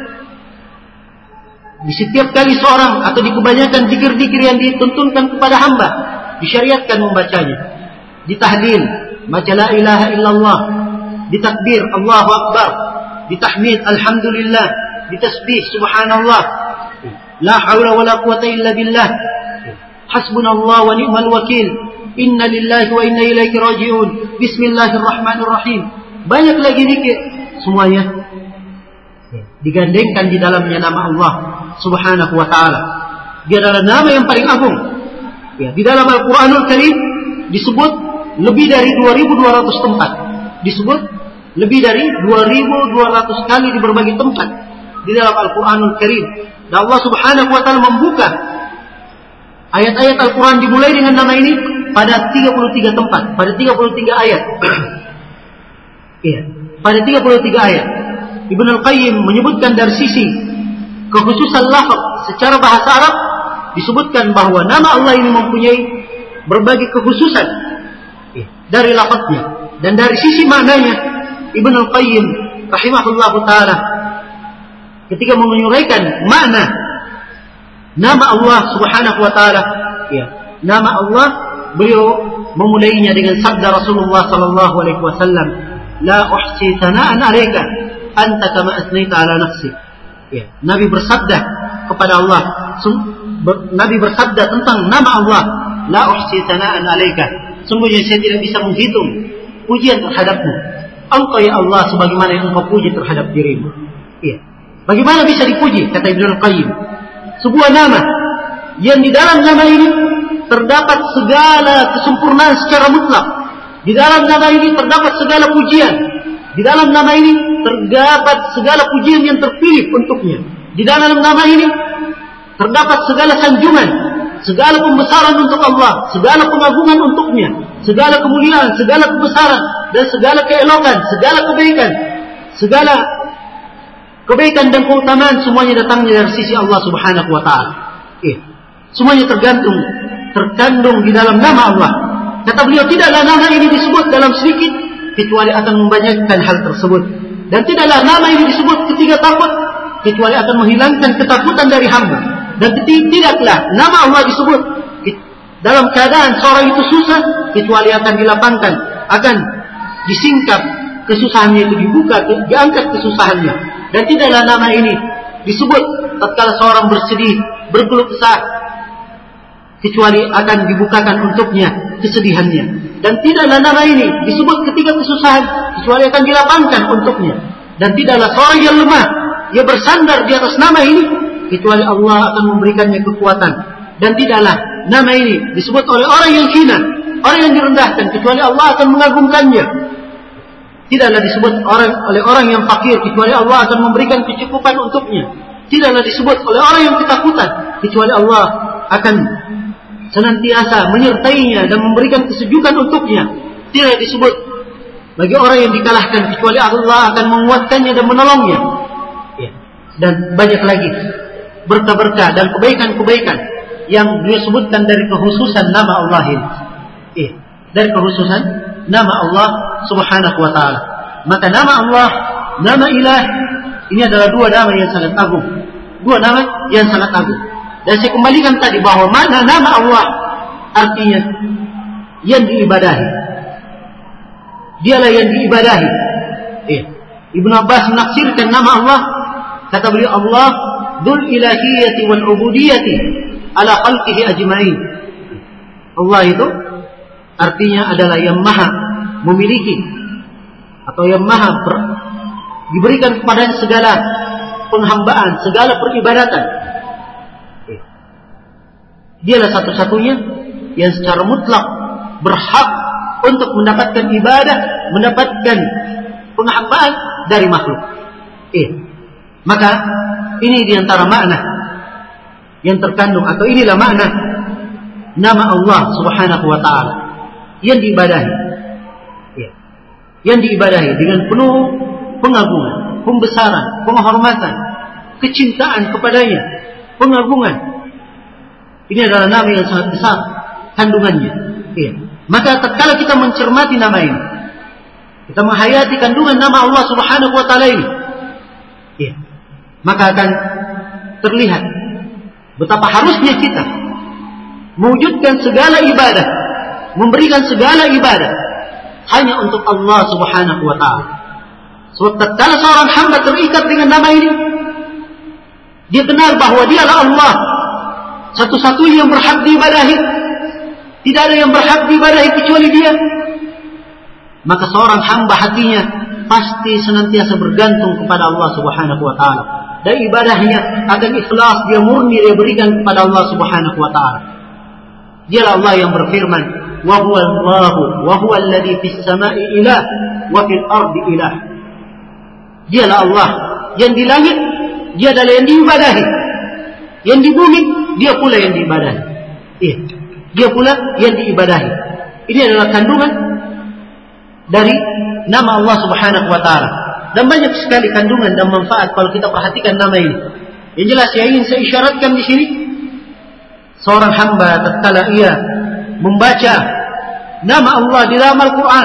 di setiap kali seorang atau di kebanyakan zikir-zikir yang dituntunkan kepada hamba, disyariatkan membacanya. Di tahlil, baca la ilaha illallah. Di takbir, Allahu Akbar. Di tahmid, alhamdulillah. Di tasbih, subhanallah. La haula wa la quwata illa billah. Hasbunallah wa ni'mal wakil. Inna lillahi wa inna ilaihi raji'un. Bismillahirrahmanirrahim. Banyak lagi zikir. Semuanya digandengkan di dalamnya nama Allah Subhanahu wa ta'ala. Dia adalah nama yang paling agung. Ya, di dalam Al-Quranul Karim disebut lebih dari dua ribu dua ratus tempat. Disebut lebih dari dua ribu dua ratus kali di berbagai tempat di dalam Al-Quranul Karim. Dan Allah Subhanahu wa ta'ala membuka ayat-ayat Al-Quran dimulai dengan nama ini pada tiga puluh tiga tempat, pada tiga puluh tiga ayat. Iya, pada tiga puluh tiga ayat. Ibnu Al-Qayyim menyebutkan dari sisi kekhususan lafaz secara bahasa Arab, disebutkan bahwa nama Allah ini mempunyai berbagai kekhususan dari lafaznya, dan dari sisi maknanya Ibnu Al-Qayyim rahimahullahu taala ketika menyuraikan makna nama Allah Subhanahu wa taala, ya, nama Allah, beliau memulainya dengan sabda Rasulullah sallallahu alaihi wasallam, la uhsi thana'an 'alaika anta kama asnaita 'ala nafsi. Ya, Nabi bersabda kepada Allah, Nabi bersabda tentang nama Allah, la uhsi thana'an 'alaika, sungguhnya saya tidak bisa menghitung pujian terhadapmu. Engkau ya Allah sebagaimana yang engkau puji terhadap dirimu. Ya. Bagaimana bisa dipuji, kata Ibnu Al-Qayyim? Sebuah nama yang di dalam nama ini terdapat segala kesempurnaan secara mutlak. Di dalam nama ini terdapat segala pujian. Di dalam nama ini terdapat segala pujian yang terpilih untuknya. Di dalam nama ini terdapat segala sanjungan, segala pembesaran untuk Allah, segala pengagungan untuknya, segala kemuliaan, segala kebesaran, dan segala keelokan, segala kebaikan, segala kebaikan dan keutamaan semuanya datangnya dari sisi Allah Subhanahu wa taala. Eh, semuanya tergantung, terkandung di dalam nama Allah. Kata beliau, tidaklah nama ini disebut dalam sedikit kecuali akan membanyakkan hal tersebut, dan tidaklah nama ini disebut ketika takut kecuali akan menghilangkan ketakutan dari hamba, dan tidaklah nama Allah disebut dalam keadaan seorang itu susah kecuali akan dilapangkan, akan disingkap kesusahannya itu, dibuka, diangkat kesusahannya. Dan tidaklah nama ini disebut tatkala seorang bersedih, berkeluh kesah, kecuali akan dibukakan untuknya kesedihannya. Dan tidaklah nama ini disebut ketika kesusahan, kecuali akan dilapangkan untuknya. Dan tidaklah seorang yang lemah, ia bersandar di atas nama ini, kecuali Allah akan memberikannya kekuatan. Dan tidaklah nama ini disebut oleh orang yang hina, orang yang direndahkan, kecuali Allah akan mengagungkannya. Tidaklah disebut orang oleh orang yang fakir, kecuali Allah akan memberikan kecukupan untuknya. Tidaklah disebut oleh orang yang ketakutan, kecuali Allah akan senantiasa menyertainya dan memberikan kesejukan untuknya. Tidak disebut bagi orang yang dikalahkan, kecuali Allah akan menguatkannya dan menolongnya. Ya. Dan banyak lagi berkah-berkah dan kebaikan-kebaikan yang dia sebutkan dari kekhususan nama Allah ini. Ya. Dari kekhususan nama Allah Subhanahu wa ta'ala. Maka nama Allah, nama Ilah, ini adalah dua nama yang sangat agung. Dua nama yang sangat agung. Dan saya kembalikan tadi bahwa mana nama Allah artinya yang diibadahi. Dialah yang diibadahi. Eh, Ibnu Abbas menafsirkan nama Allah, kata beliau, Allah dzul ilahiyati wal ubudiyati ala khalqihi ajma'in. Allah itu artinya adalah yang maha memiliki atau yang maha ber, diberikan kepadanya segala penghambaan, segala peribadatan. Dialah satu-satunya yang secara mutlak berhak untuk mendapatkan ibadah, mendapatkan penghambaan dari makhluk. Eh, maka ini diantara makna yang terkandung, atau inilah makna nama Allah Subhanahu wa Ta'ala yang diibadahi, ya, yang diibadahi dengan penuh pengagungan, pembesaran, penghormatan, kecintaan kepadanya, pengagungan. Ini adalah nama yang sangat besar kandungannya. Ya. Maka tatkala kita mencermati nama ini, kita menghayati kandungan nama Allah Subhanahu wa Ta'ala ini, ya, maka akan terlihat betapa harusnya kita mewujudkan segala ibadah, memberikan segala ibadah hanya untuk Allah Subhanahu wa Ta'ala. Sebab tatkala seorang hamba terikat dengan nama ini, dia kenal bahwa dialah Allah satu-satunya yang berhak diibadahi, tidak ada yang berhak diibadahi kecuali Dia. Maka seorang hamba hatinya pasti senantiasa bergantung kepada Allah Subhanahu wa Ta'ala, dan ibadahnya akan ikhlas, dia murni, dia berikan kepada Allah Subhanahu wa Ta'ala. Dialah Allah yang berfirman, wa huwa Allahu wa huwa alladhi fis sama'i ilah wa fil ardi ilah. Dialah Allah yang di langit, Dia adalah yang diibadahi, yang di bumi Dia pula yang diibadahi. Iya, Dia pula yang diibadahi. Ini adalah kandungan dari nama Allah Subhanahu wa Ta'ala. Dan banyak sekali kandungan dan manfaat kalau kita perhatikan nama ini. Yang jelas yang ingin saya isyaratkan di sini, seorang hamba tatkala ia membaca nama Allah di dalam Al-Quran,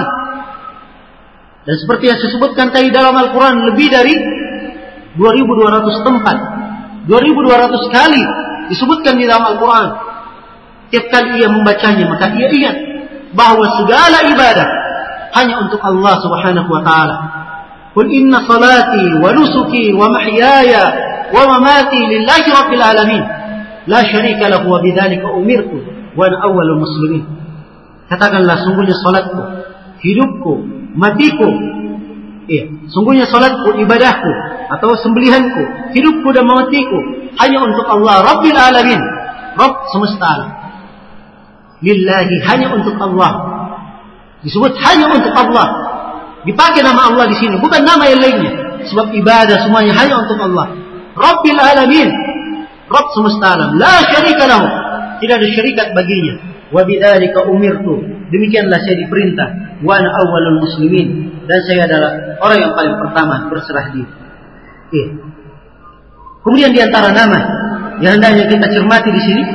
dan seperti yang saya sebutkan tadi, dalam Al-Quran lebih dari dua ribu dua ratus tempat, dua ribu dua ratus kali disebutkan di dalam Al-Quran. Tiap kali ia membacanya, maka ia ingat bahwa segala ibadah hanya untuk Allah Subhanahu wa Ta'ala. Qul inna salati wa nusuki wa mahyaya wa mamati lillahi rabbil alamin la syarika lahu wa bidzalika umirtu wa ana awwalul muslimin. Katakanlah, sungguhnya salatku, hidupku, matiku, iya, sungguhnya salatku, ibadahku atau sembelihanku, hidupku dan matiku hanya untuk Allah Rabbil Alamin, Rabb semesta alam. Lillahi, hanya untuk Allah. Disebut hanya untuk Allah. Dipakai nama Allah di sini, bukan nama yang lainnya. Sebab ibadah semuanya hanya untuk Allah. Rabbil Alamin, Rabb semesta alam. La syarika lahu, tidak ada syarikat baginya. Wa bidzalika umirtu, demikianlah saya diperintah. Wa ana awwalul muslimin, dan saya adalah orang yang paling pertama berserah diri. Eh. Kemudian di antara nama yang hendaknya kita cermati di sini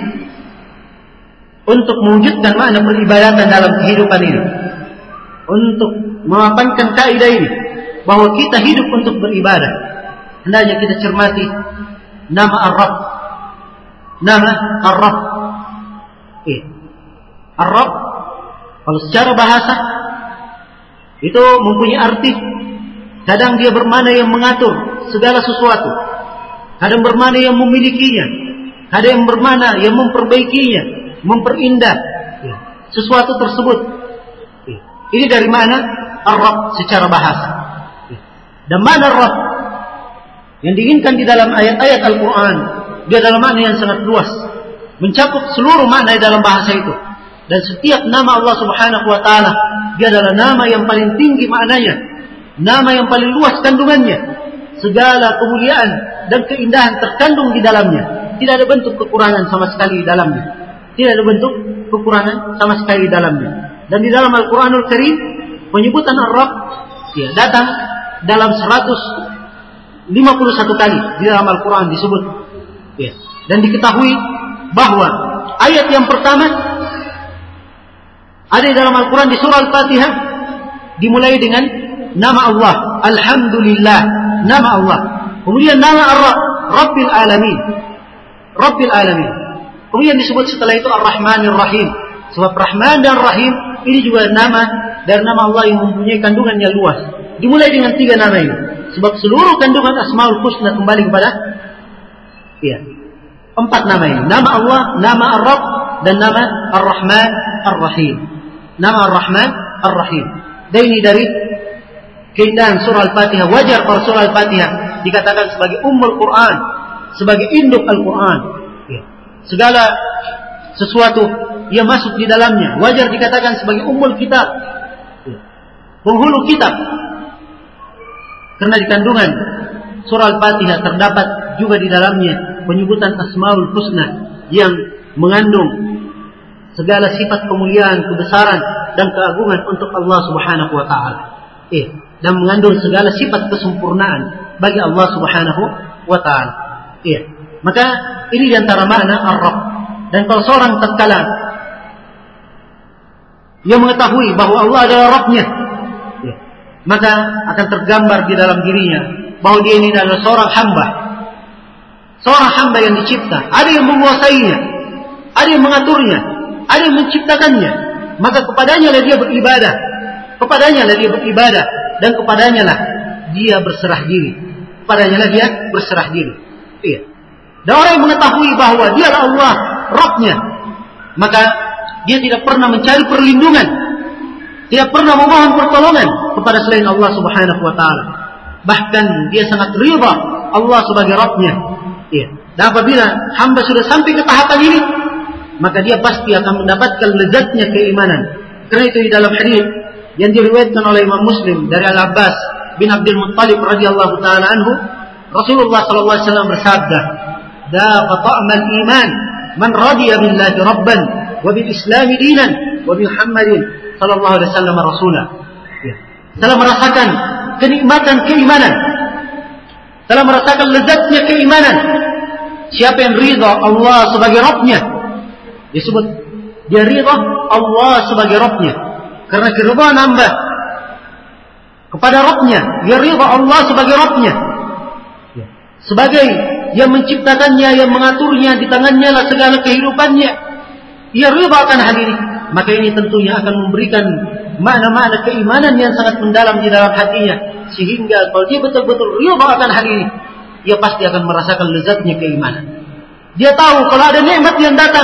untuk mewujudkan makna peribadatan dalam kehidupan ini, untuk memapankan kaidah ini bahwa kita hidup untuk beribadah, hendaknya kita cermati nama Ar-Rabb. Nama Ar-Rabb. Eh. Ar-Rabb kalau secara bahasa itu mempunyai arti, kadang dia bermakna yang mengatur segala sesuatu, kadang bermakna yang memilikinya, kadang yang bermakna yang memperbaikinya, memperindah sesuatu tersebut. Ini dari mana Ar-Rabb secara bahasa. Dan mana Ar-Rabb yang diinginkan di dalam ayat-ayat Al-Quran, dia adalah makna yang sangat luas, mencakup seluruh makna dalam bahasa itu. Dan setiap nama Allah Subhanahu wa Ta'ala, dia adalah nama yang paling tinggi maknanya, nama yang paling luas kandungannya. Segala kemuliaan dan keindahan terkandung di dalamnya. Tidak ada bentuk kekurangan sama sekali di dalamnya. Tidak ada bentuk kekurangan sama sekali di dalamnya. Dan di dalam Al-Quranul Karim, penyebutan Ar-Rabb ya, datang dalam seratus lima puluh satu kali di dalam Al-Quran disebut. Ya. Dan diketahui bahwa ayat yang pertama ada di dalam Al-Quran di surah Al-Fatihah dimulai dengan nama Allah, Alhamdulillah, nama Allah. Kemudian nama Ar-Rabb, Rabbil Alamin, Rabbil Alamin. Kemudian disebut setelah itu Ar-Rahmanir Rahim. Sebab Rahman dan Rahim ini juga nama dari nama Allah yang mempunyai kandungan yang luas. Dimulai dengan tiga nama ini. Sebab seluruh kandungan Asmaul Husna kembali kepada ya, empat nama ini. Nama Allah, nama Ar-Rabb, dan nama Ar-Rahman Ar-Rahim. nama Ar-Rahman Ar-Rahim. Dan ini dari keindahan surah Al-Fatihah. Wajar kalau surah Al-Fatihah dikatakan sebagai ummul Quran, sebagai induk Al-Quran. Ya. Segala sesuatu yang masuk di dalamnya wajar dikatakan sebagai ummul kitab, ya. Penghulu kitab. Karena di kandungan surah Al-Fatihah terdapat juga di dalamnya penyebutan Asmaul Husna yang mengandung segala sifat kemuliaan, kebesaran dan keagungan untuk Allah Subhanahu wa taala. Eh, dan mengandung segala sifat kesempurnaan bagi Allah Subhanahu wa taala. Eh, maka ini di antara makna Ar-Rabb. Dan kalau seorang tatkala dia mengetahui bahwa Allah adalah Rabb-nya, eh, maka akan tergambar di dalam dirinya bahwa dia ini adalah seorang hamba. Seorang hamba yang dicipta, ada yang menguasainya, ada yang mengaturnya, ada yang menciptakannya. Maka kepadanya lah dia beribadah, kepadanya lah dia beribadah, dan kepadanya lah dia berserah diri, kepadanya lah dia berserah diri. Iya. Dan orang yang mengetahui bahwa dia adalah Allah, Rabb-nya, maka dia tidak pernah mencari perlindungan, tidak pernah memohon pertolongan kepada selain Allah Subhanahu wa taala. Bahkan dia sangat ridha Allah sebagai Rabb-nya. Iya. Dan apabila hamba sudah sampai ke tahapan ini, maka dia pasti akan mendapatkan lezatnya keimanan. Karena itu di dalam hadis yang diriwayatkan oleh Imam Muslim dari Al-Abbas bin Abdul Muttalib radhiyallahu taala anhu, Rasulullah sallallahu alaihi wasallam bersabda, "Daqa ta'mal iman man radiya billahi rabban wa bil islam dinan wa bi Muhammadin sallallahu alaihi wasallam rasulah." Ya. Telah merasakan kenikmatan keimanan, telah merasakan lezatnya keimanan siapa yang ridha Allah sebagai Rabb-nya. Disebut dia ridha Allah sebagai Rabb-nya. Karena keridhaan hamba kepada Rabb-nya, dia ridha Allah sebagai Rabb-nya. Sebagai yang menciptakannya, yang mengaturnya, di tangannya lah segala kehidupannya. Dia ridha akan hal ini. Maka ini tentunya akan memberikan makna-makna keimanan yang sangat mendalam di dalam hatinya. Sehingga kalau dia betul-betul ridha akan hal ini, dia pasti akan merasakan lezatnya keimanan. Dia tahu kalau ada nikmat yang datang,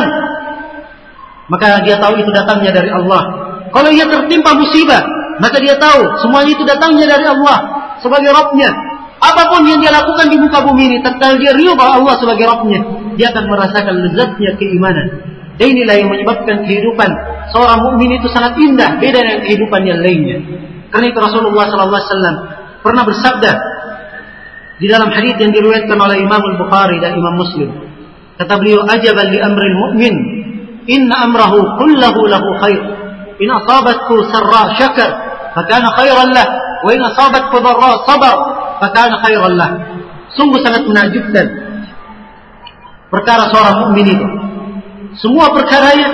maka dia tahu itu datangnya dari Allah. Kalau ia tertimpa musibah, maka dia tahu semuanya itu datangnya dari Allah sebagai Rabb-nya. Apapun yang dia lakukan di muka bumi ini, tatkala dia ridha Allah sebagai Rabb-nya, dia akan merasakan lezatnya keimanan. Dan inilah yang menyebabkan kehidupan seorang mukmin itu sangat indah, beda dengan kehidupan yang lainnya. Karena itu Rasulullah sallallahu alaihi wasallam pernah bersabda di dalam hadis yang diriwayatkan oleh Imam Al-Bukhari dan Imam Muslim. Kata beliau, "Ajaban li amril mu'min, inna amrahu kullahu lahu khair. In asabathu sarra syakar, fakana khairan lah, wa in asabathu dharra sabar, fakana khairan lah." Sungguh sangat menakjubkan perkara seorang mukmin itu. Semua perkaranya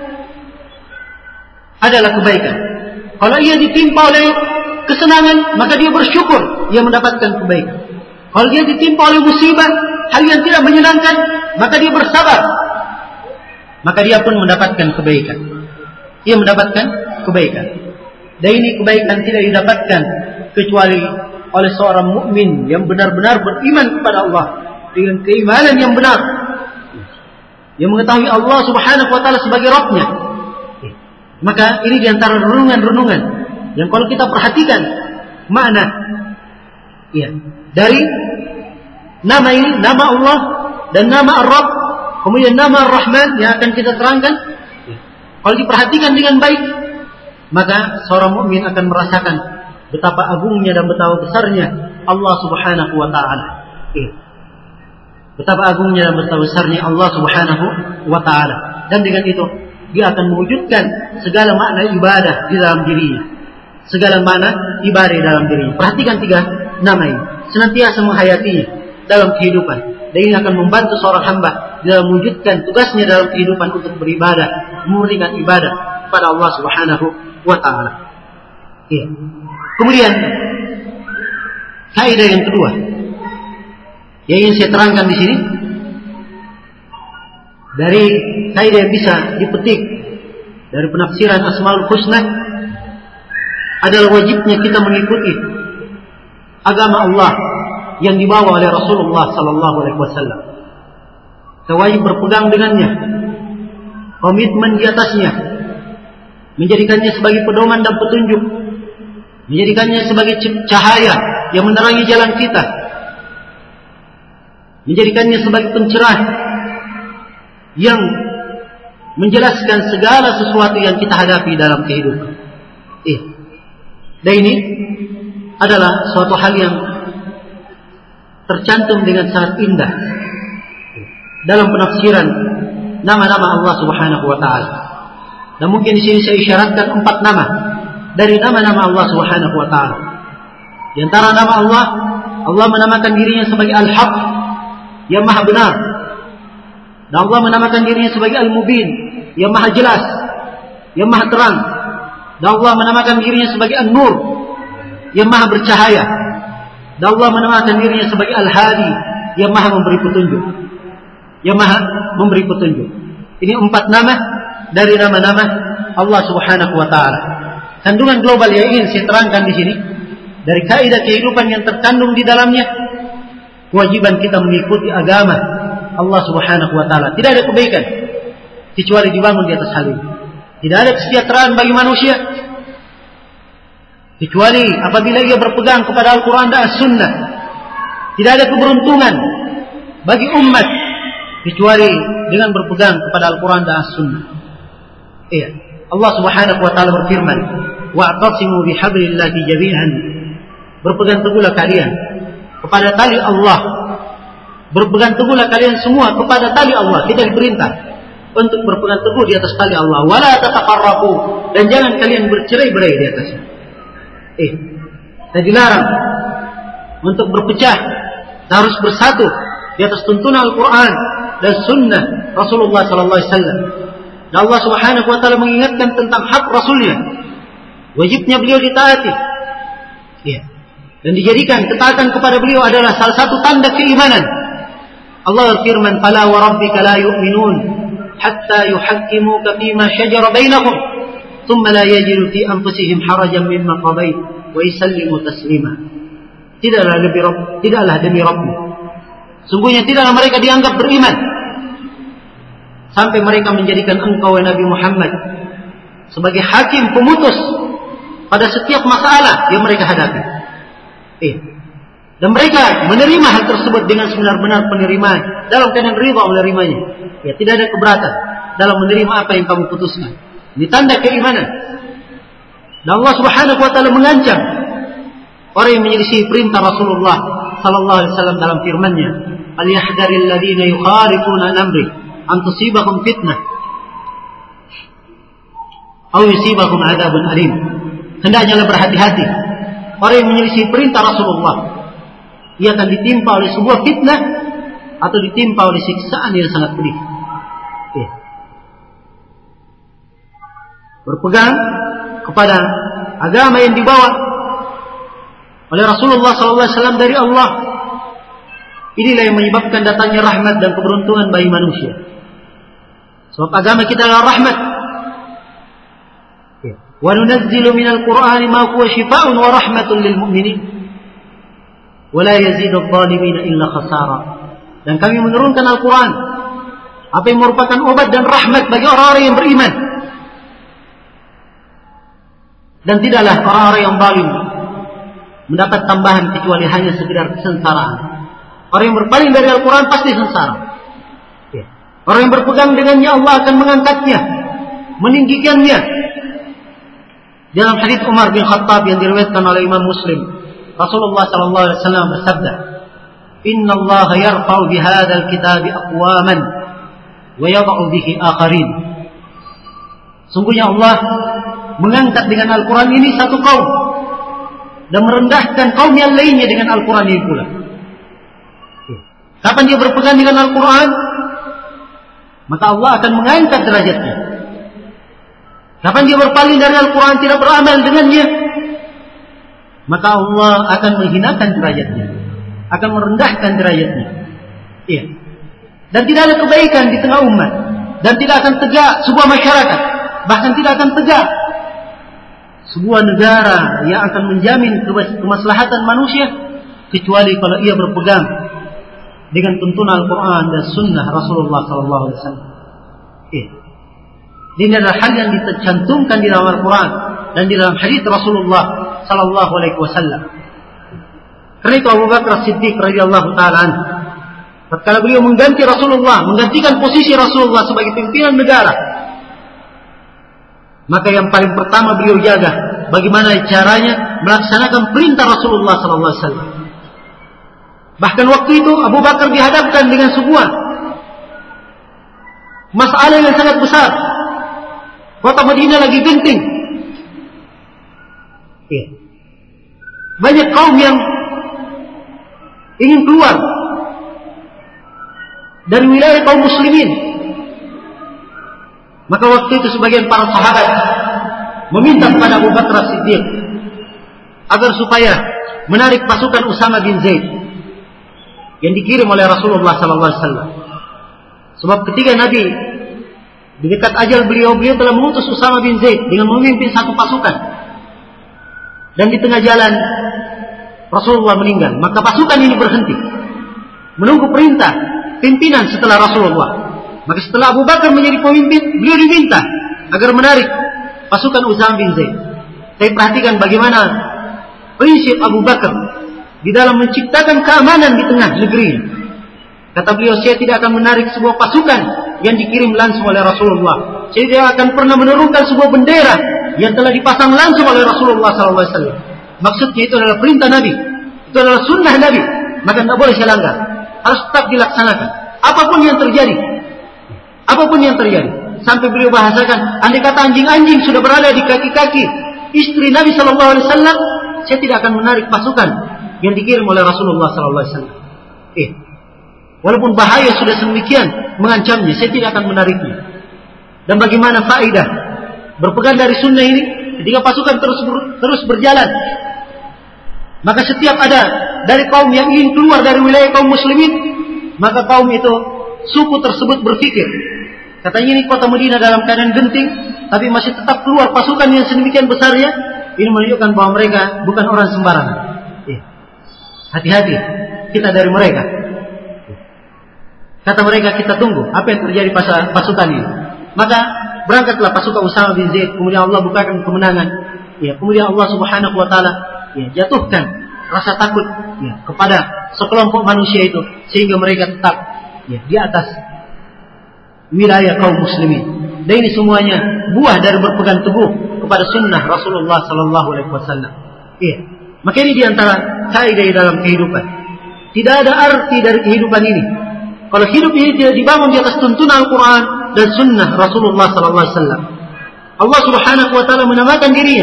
adalah kebaikan. Kalau ia ditimpa oleh kesenangan, maka dia bersyukur, ia mendapatkan kebaikan. Kalau dia ditimpa oleh musibah, hal yang tidak menyenangkan, maka dia bersabar, maka dia pun mendapatkan kebaikan. Ia mendapatkan kebaikan. Dan ini kebaikan tidak didapatkan kecuali oleh seorang mukmin yang benar-benar beriman kepada Allah dengan keimanan yang benar, yang mengetahui Allah Subhanahu wa taala sebagai Rabb-nya. Maka ini diantara renungan-renungan yang kalau kita perhatikan makna ya, dari nama ini, nama Allah dan nama Ar-Rabb, kemudian nama Ar-Rahman yang akan kita terangkan, kalau diperhatikan dengan baik, maka seorang mukmin akan merasakan betapa agungnya dan betapa besarnya Allah Subhanahu wa taala. Ya. Betapa agungnya dan betapa besarnya Allah Subhanahu wa taala. Dan dengan itu dia akan mewujudkan segala makna ibadah di dalam dirinya. Segala makna ibadah di dalam dirinya. Perhatikan tiga nama ini, senantiasa menghayatinya dalam kehidupan. Dan ini akan membantu seorang hamba dalam mewujudkan tugasnya dalam kehidupan untuk beribadah, memberikan ibadah kepada Allah Subhanahu wa taala. Ya. Kemudian kaidah yang kedua yang ingin saya terangkan di sini dari kaidah yang bisa dipetik dari penafsiran Asmaul Husna adalah wajibnya kita mengikuti agama Allah yang dibawa oleh Rasulullah sallallahu alaihi wasallam. Kita wajib berpegang dengannya, komitmen di atasnya, menjadikannya sebagai pedoman dan petunjuk, menjadikannya sebagai cahaya yang menerangi jalan kita, menjadikannya sebagai pencerah yang menjelaskan segala sesuatu yang kita hadapi dalam kehidupan. Eh, dan ini adalah suatu hal yang tercantum dengan sangat indah dalam penafsiran nama-nama Allah Subhanahu wa taala. Dan mungkin di sini saya isyaratkan empat nama dari nama-nama Allah Subhanahu wa taala. Di antara nama Allah, Allah menamakan dirinya sebagai Al-Haq, yang maha benar. Dan Allah menamakan dirinya sebagai Al-Mubin, yang maha jelas, yang maha terang. Dan Allah menamakan dirinya sebagai An-Nur, yang maha bercahaya. Dan Allah menamakan dirinya sebagai Al-Hadi, yang maha memberi petunjuk. Yang maha memberi petunjuk. Ini empat nama dari nama-nama Allah Subhanahu wa taala. Kandungan global yang ingin saya terangkan di sini dari kaidah kehidupan yang terkandung di dalamnya, kewajiban kita mengikuti agama Allah Subhanahu wa taala. Tidak ada kebaikan kecuali dibangun di atas hal ini. Tidak ada kesejahteraan bagi manusia kecuali apabila ia berpegang kepada Al-Quran dan As-Sunnah. Tidak ada keberuntungan bagi umat kecuali dengan berpegang kepada Al-Quran dan As-Sunnah. Iya, Allah Subhanahu wa taala berfirman, "Wa'tasimu bihablillahi jami'an." Berpegang teguhlah kalian kepada tali Allah. Berpegang teguhlah kalian semua kepada tali Allah. Kita diperintah untuk berpegang teguh di atas tali Allah. Wala tatafarraqu, dan jangan kalian bercerai-berai di atasnya. Eh, kita dilarang untuk berpecah. Kita harus bersatu di atas tuntunan Al-Quran dan Sunnah Rasulullah Sallallahu Alaihi Wasallam. Dan Allah Subhanahu Wa Taala mengingatkan tentang hak Rasulnya, wajibnya beliau ditaati. Ya. Dan dijadikan ketaatan kepada beliau adalah salah satu tanda keimanan. Allah berfirman, "Fala wa rabbika la yu'minun hatta yuhakkimuka fima shajara bainahum, thumma la yajidu fi anfusihim harajan mimma qadait wa yusallimu taslima." Tidaklah demi Rabb, tidaklah demi Rabbmu, sungguhnya tidaklah mereka dianggap beriman sampai mereka menjadikan engkau Nabi Muhammad sebagai hakim pemutus pada setiap masalah yang mereka hadapi. Eh, dan mereka menerima hal tersebut dengan sebenar-benar penerimaan, dalam keadaan ridha menerimanya. Ya, tidak ada keberatan dalam menerima apa yang kamu putuskan. Ini tanda keimanan. Dan Allah Subhanahu wa taala mengancam orang yang menyelisih perintah Rasulullah sallallahu alaihi wasallam dalam firman-Nya, "Falyahdharil ladzina yukhalifuna an amri an tusibahum fitnah aw yusibahum adzabun alim." Hendaknya berhati-hati orang yang menyelisih perintah Rasulullah. Ia akan ditimpa oleh sebuah fitnah atau ditimpa oleh siksaan yang sangat pedih. Ya. Berpegang kepada agama yang dibawa oleh Rasulullah sallallahu alaihi wasallam dari Allah, inilah yang menyebabkan datangnya rahmat dan keberuntungan bagi manusia. Sebab agama kita adalah rahmat. Wa nunazzilu minal Qur'ani ma huwa shifaa'un wa rahmatun lil mu'minin wa la yazidu adh-dhalimina illa khasara. Dan kami menurunkan Al-Quran apa yang merupakan obat dan rahmat bagi orang-orang yang beriman, dan tidaklah orang-orang yang zalim mendapat tambahan kecuali hanya sekedar kesengsaraan. Orang yang berpaling dari Al-Quran pasti sengsara. Orang yang berpegang dengannya Allah akan mengangkatnya, meninggikannya. Dalam hadits Umar bin Khattab yang diriwayatkan oleh Imam Muslim, Rasulullah sallallahu alaihi wasallam bersabda, "Inna Allah yarfa'u bihadzal kitabi aqwaman wa yad'u bihi akharin." Sungguhnya Allah mengangkat dengan Al-Quran ini satu kaum dan merendahkan kaum yang lainnya dengan Al-Quran ini pula. Kapan dia berpegang dengan Al-Quran, maka Allah akan mengangkat derajatnya. Kapan dia berpaling dari Al-Quran, tidak beramal dengannya, maka Allah akan menghinakan derajatnya, akan merendahkan derajatnya. Iya. Dan tidak ada kebaikan di tengah umat, dan tidak akan tegak sebuah masyarakat, bahkan tidak akan tegak sebuah negara yang akan menjamin kemaslahatan manusia kecuali kalau ia berpegang dengan tuntunan Al-Quran dan Sunnah Rasulullah sallallahu alaihi wasallam. Iya. Ini adalah hal yang dicantumkan di dalam Al-Quran dan di dalam hadis Rasulullah Sallallahu Alaihi Wasallam. Karena itu Abu Bakar Siddiq radhiyallahu taala anhu, tatkala beliau mengganti Rasulullah, menggantikan posisi Rasulullah sebagai pimpinan negara, maka yang paling pertama beliau jaga bagaimana caranya melaksanakan perintah Rasulullah Sallallahu Alaihi Wasallam. Bahkan waktu itu Abu Bakar dihadapkan dengan sebuah masalah yang sangat besar. Kota Madinah lagi genting. Ya. Banyak kaum yang ingin keluar dari wilayah kaum muslimin. Maka waktu itu sebagian para sahabat meminta kepada Abu Bakar Siddiq agar supaya menarik pasukan Usama bin Zaid yang dikirim oleh Rasulullah sallallahu alaihi wasallam. Sebab ketika Nabi di dekat ajal beliau, beliau telah mengutus Usama bin Zaid dengan memimpin satu pasukan. Dan di tengah jalan Rasulullah meninggal. Maka pasukan ini berhenti menunggu perintah pimpinan setelah Rasulullah. Maka setelah Abu Bakar menjadi pemimpin, beliau diminta agar menarik pasukan Usama bin Zaid. Saya perhatikan bagaimana prinsip Abu Bakar di dalam menciptakan keamanan di tengah negeri. Kata beliau, saya tidak akan menarik sebuah pasukan yang dikirim langsung oleh Rasulullah. Saya tidak akan pernah menurunkan sebuah bendera yang telah dipasang langsung oleh Rasulullah sallallahu alaihi wasallam. Maksudnya itu adalah perintah Nabi, itu adalah sunnah Nabi. Maka tidak boleh saya langgar, harus tetap dilaksanakan. Apapun yang terjadi, apapun yang terjadi. Sampai beliau bahasakan, andai kata anjing-anjing sudah berada di kaki-kaki istri Nabi sallallahu alaihi wasallam, saya tidak akan menarik pasukan yang dikirim oleh Rasulullah sallallahu alaihi wasallam. Eh, walaupun bahaya sudah sedemikian mengancamnya, saya tidak akan menariknya. Dan bagaimana faedah berpegang dari sunnah ini ketika pasukan terus ber, terus berjalan? Maka setiap ada dari kaum yang ingin keluar dari wilayah kaum muslimin, maka kaum itu, suku tersebut berpikir, katanya ini kota Madinah dalam keadaan genting, tapi masih tetap keluar pasukan yang sedemikian besarnya. Ini menunjukkan bahwa mereka bukan orang sembarangan. Hati-hati kita dari mereka. Kata mereka, kita tunggu apa yang terjadi pada pasukan ini. Maka berangkatlah pasukan Usama bin Zaid. Kemudian Allah bukakan kemenangan. Ya, kemudian Allah Subhanahu Wa Taala ya, jatuhkan rasa takut ya, kepada sekelompok manusia itu, sehingga mereka tetap ya, di atas wilayah kaum muslimin. Dan ini semuanya buah dari berpegang teguh kepada sunnah Rasulullah Sallallahu Alaihi Wasallam. Iya. Maka ini diantara kaidah dalam kehidupan. Tidak ada arti dari kehidupan ini kalau hidup ini tidak dibangun di atas tuntunan Al-Quran dan sunnah Rasulullah Sallallahu Alaihi Wasallam. Allah Subhanahu Wa Taala menamakan dirinya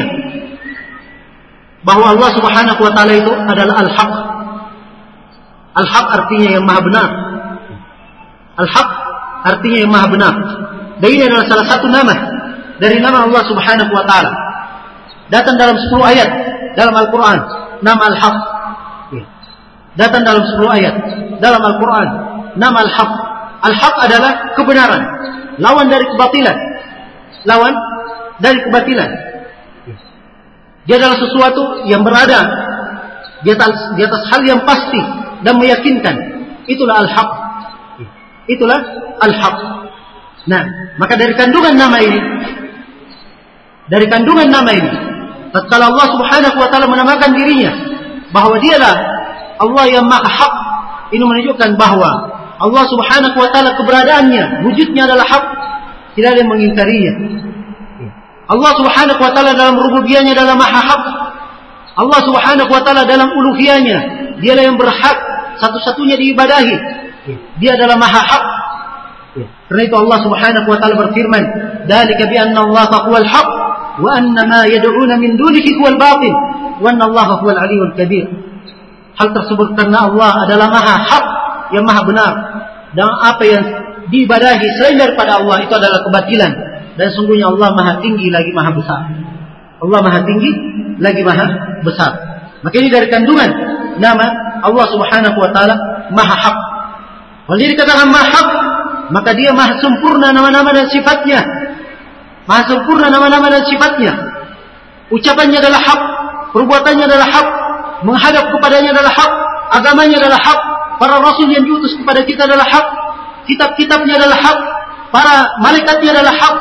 bahwa Allah Subhanahu Wa Taala itu adalah Al-Haq. Al-Haq artinya yang maha benar. Al-Haq artinya yang maha benar. Dan ini adalah salah satu nama dari nama Allah Subhanahu Wa Taala. Datang dalam sepuluh ayat dalam Al-Quran, nama Al-Haq. Datang dalam sepuluh ayat dalam Al-Quran, nama Al-Haq. Al-Haq adalah kebenaran, lawan dari kebatilan. Lawan dari kebatilan. Dia adalah sesuatu yang berada di atas, di atas hal yang pasti dan meyakinkan. Itulah Al-Haq. Itulah Al-Haq. Nah, maka dari kandungan nama ini, dari kandungan nama ini, tatkala Allah Subhanahu Wa Taala menamakan dirinya bahwa Dialah Allah yang Maha Hak, ini menunjukkan bahwa Allah Subhanahu Wa Taala keberadaannya, wujudnya adalah hak, tidak ada yang mengingkarinya. Allah Subhanahu Wa Taala dalam rububiyahnya adalah Maha Hak. Allah Subhanahu Wa Taala dalam uluhiyahnya, Dialah yang berhak satu-satunya diibadahi. Dia adalah Maha Hak. Karena itu Allah Subhanahu Wa Taala berfirman, "Dzalika bi anna Allaha huwal haq wa anna ma yad'una min dunihi huwal batil wa anna Allaha huwal aliyyul kabir." Hal tersebut karena Allah adalah Maha Hak, yang Maha benar, dan apa yang diibadahi selain daripada Allah itu adalah kebatilan, dan sungguhnya Allah Maha tinggi lagi Maha besar. Allah Maha tinggi lagi Maha besar. Maka ini dari kandungan nama Allah Subhanahu Wa Taala Maha Hak. Kalau dia dikatakan Maha Hak, maka dia maha sempurna nama-nama dan sifatnya. Maha sempurna nama-nama dan sifatnya. Ucapannya adalah hak, perbuatannya adalah hak, menghadap kepadanya adalah hak, agamanya adalah hak, para rasul yang diutus kepada kita adalah hak, kitab-kitabnya adalah hak, para malaikatnya adalah hak.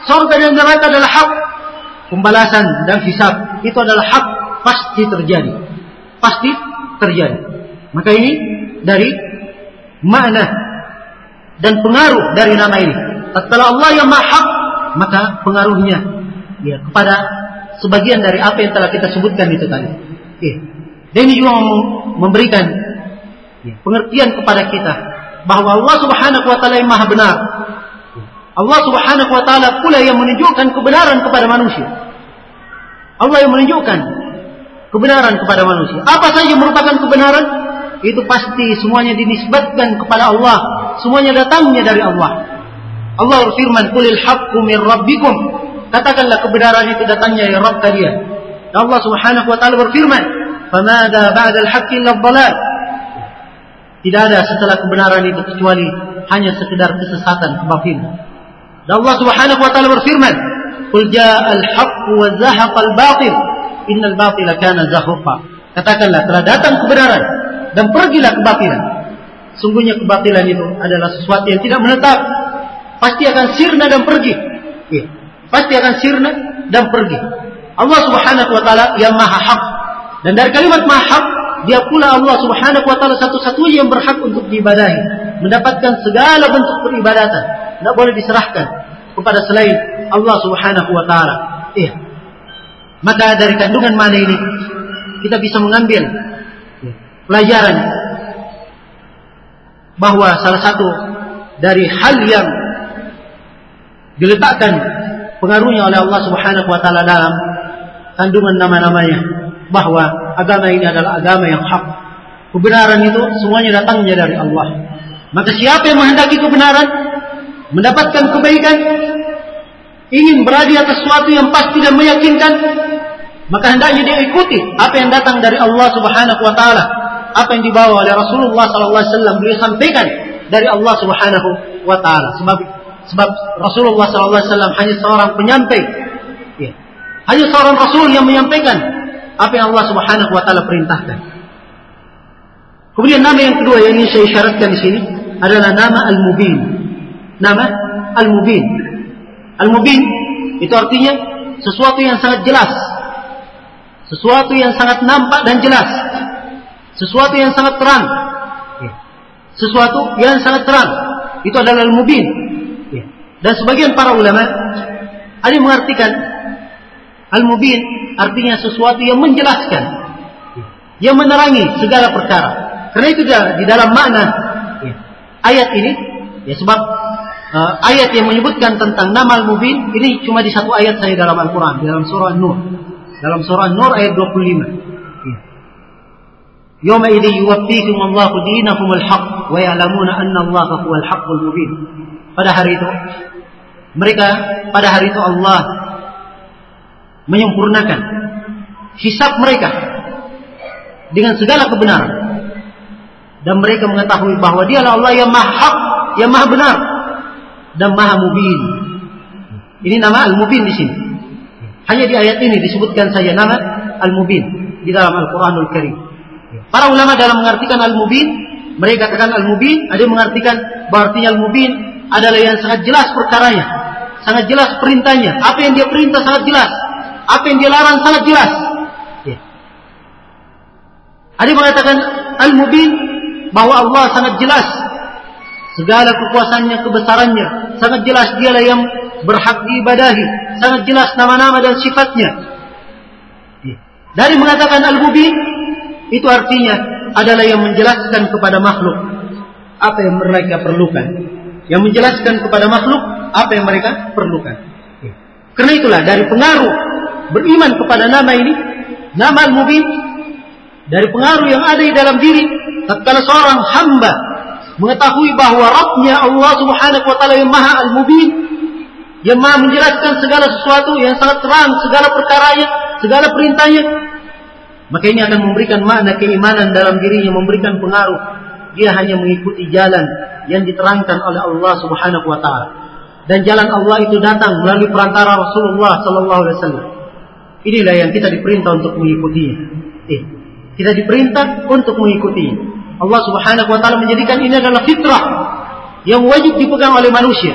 surga dan neraka adalah hak. Pembalasan dan hisab itu adalah hak, pasti terjadi. Pasti terjadi. Maka ini dari makna dan pengaruh dari nama ini. Tatkala Allah yang Maha Hak, maka pengaruhnya ya kepada sebagian dari apa yang telah kita sebutkan itu tadi. Ya. Dan ini juga memberikan ya, pengertian kepada kita bahwa Allah Subhanahu wa taala yang Maha benar. Allah Subhanahu wa taala pula yang menunjukkan kebenaran kepada manusia. Allah yang menunjukkan kebenaran kepada manusia. Apa saja merupakan kebenaran, itu pasti semuanya dinisbatkan kepada Allah. Semuanya datangnya dari Allah. Allah berfirman, "Qulil haqqu min rabbikum." Katakanlah kebenaran itu datangnya dari Rabb kalian. Dan Allah Subhanahu wa taala berfirman, "Famada ba'da al-haqqi illa ad-dhalal." Tidak ada setelah kebenaran itu kecuali hanya sekedar kesesatan, kebatilan. Dan Allah Subhanahu wa taala berfirman, "Qul ja'al haqqu wa zahaqal batil, innal batila kana zahuqa." Katakanlah telah datang kebenaran dan pergilah kebatilan. Sungguhnya kebatilan itu adalah sesuatu yang tidak menetap, pasti akan sirna dan pergi. Ya, pasti akan sirna dan pergi. Allah Subhanahu wa taala yang Maha Hak. Dan dari kalimat Maha Hak, dia pula Allah Subhanahu wa taala satu-satunya yang berhak untuk diibadahi, mendapatkan segala bentuk peribadatan. Tidak boleh diserahkan kepada selain Allah Subhanahu wa taala. Iya. Maka dari kandungan mana ini kita bisa mengambil pelajaran bahwa salah satu dari hal yang diletakkan pengaruhnya oleh Allah Subhanahu wa taala dalam kandungan nama-namanya, bahwa agama ini adalah agama yang hak. Kebenaran itu semuanya datangnya dari Allah. Maka siapa yang menghendaki kebenaran, mendapatkan kebaikan, ingin berada di atas sesuatu yang pasti dan meyakinkan, maka hendaknya dia ikuti apa yang datang dari Allah Subhanahu wa taala, apa yang dibawa oleh Rasulullah sallallahu alaihi wasallam, beliau sampaikan dari Allah Subhanahu wa taala. Sebab sebab Rasulullah sallallahu alaihi wasallam hanya seorang penyampai. Ya. Hanya seorang rasul yang menyampaikan apa yang Allah Subhanahu wa taala perintahkan. Kemudian nama yang kedua yang ingin saya isyaratkan di sini adalah nama Al-Mubin. Nama Al-Mubin. Al-Mubin itu artinya sesuatu yang sangat jelas. Sesuatu yang sangat nampak dan jelas. Sesuatu yang sangat terang. Sesuatu yang sangat terang. Itu adalah Al-Mubin. Dan sebagian para ulama ada yang mengartikan Al-Mubin artinya sesuatu yang menjelaskan, yang menerangi segala perkara. Karena itu di dalam makna ayat ini, ya sebab uh, ayat yang menyebutkan tentang nama Al-Mubin ini cuma di satu ayat saja dalam Al-Quran, dalam surah An-Nur. Dalam surah An-Nur ayat dua puluh lima. Yawma idzi yuwaffikum Allahu dinakum al-haq wa ya'lamuna anna Allaha huwal haqqul mubin. Pada hari itu mereka pada hari itu Allah menyempurnakan hisab mereka dengan segala kebenaran, dan mereka mengetahui bahwa Dialah Allah yang Maha Hak, yang Maha benar dan Maha Mubin. Ini nama Al-Mubin di sini. Hanya di ayat ini disebutkan saja nama Al-Mubin di dalam Al-Quranul Karim. Para ulama dalam mengartikan Al-Mubin, mereka katakan Al-Mubin, ada yang mengartikan bahwa artinya Al-Mubin adalah yang sangat jelas perkaranya, sangat jelas perintahnya. Apa yang dia perintah sangat jelas, apa yang dia larang sangat jelas. Ya. Ada yang mengatakan Al-Mubin bahwa Allah sangat jelas segala kekuasaannya, kebesarannya, sangat jelas Dialah yang berhak diibadahi, sangat jelas nama-nama dan sifatnya. Ya. Dari mengatakan Al-Mubin itu artinya adalah yang menjelaskan kepada makhluk apa yang mereka perlukan, yang menjelaskan kepada makhluk apa yang mereka perlukan. Ya. Karena itulah dari pengaruh beriman kepada nama ini, nama Al-Mubin, dari pengaruh yang ada di dalam diri tatkala seorang hamba mengetahui bahwa Rabbnya Allah Subhanahu wa taala yang Maha Al-Mubin, yang Maha menjelaskan segala sesuatu, yang sangat terang segala perkaranya, segala perintahnya, maka ini akan memberikan makna keimanan dalam dirinya, memberikan pengaruh. Dia hanya mengikuti jalan yang diterangkan oleh Allah Subhanahu wa taala. Dan jalan Allah itu datang melalui perantara Rasulullah sallallahu alaihi wasallam. Inilah yang kita diperintah untuk mengikutinya. Eh, kita diperintah untuk mengikutinya. Allah Subhanahu wa taala menjadikan ini adalah fitrah yang wajib dipegang oleh manusia.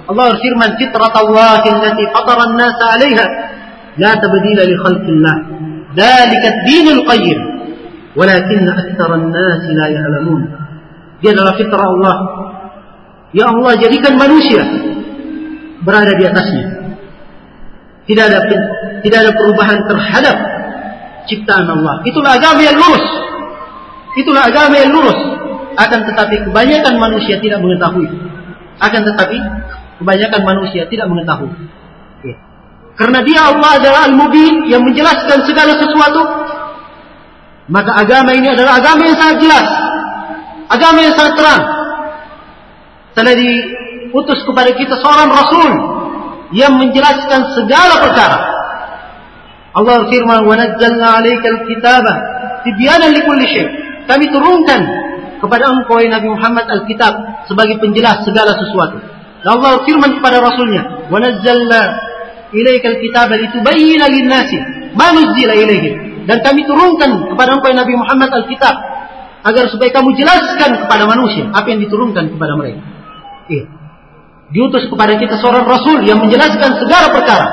Allah berfirman, "Fitratallahi allati fatara an-nasa 'alaiha, la tabdila li khalqillah, dzalika ad-dinul qayyim, walakinna aktsara an-nasi la ya'lamun." Dia adalah fitrah Allah. Ya Allah jadikan manusia berada di atasnya. Tidak ada tidak ada perubahan terhadap ciptaan Allah. Itulah agama yang lurus. Itulah agama yang lurus. Akan tetapi kebanyakan manusia tidak mengetahui. Akan tetapi kebanyakan manusia tidak mengetahui. Ya. Karena dia Allah adalah Al-Mubin yang menjelaskan segala sesuatu. Maka agama ini adalah agama yang sangat jelas. Agama yang sangat terang. Telah diutus kepada kita seorang Rasul yang menjelaskan segala perkara. Allah firman, "Wa nazzalna 'alaikal kitaba tibyanan likulli syai'." Kami turunkan kepada engkau ya Nabi Muhammad Alkitab sebagai penjelas segala sesuatu. Dan Allah firman kepada Rasulnya, "Wa nazzalna ilaikal kitaba litubayyana lin-nasi ma nuzzila ilaihim." Dan kami turunkan kepada engkau ya Nabi Muhammad Alkitab agar supaya kamu jelaskan kepada manusia apa yang diturunkan kepada mereka. Iya. Diutus kepada kita seorang Rasul yang menjelaskan segala perkara.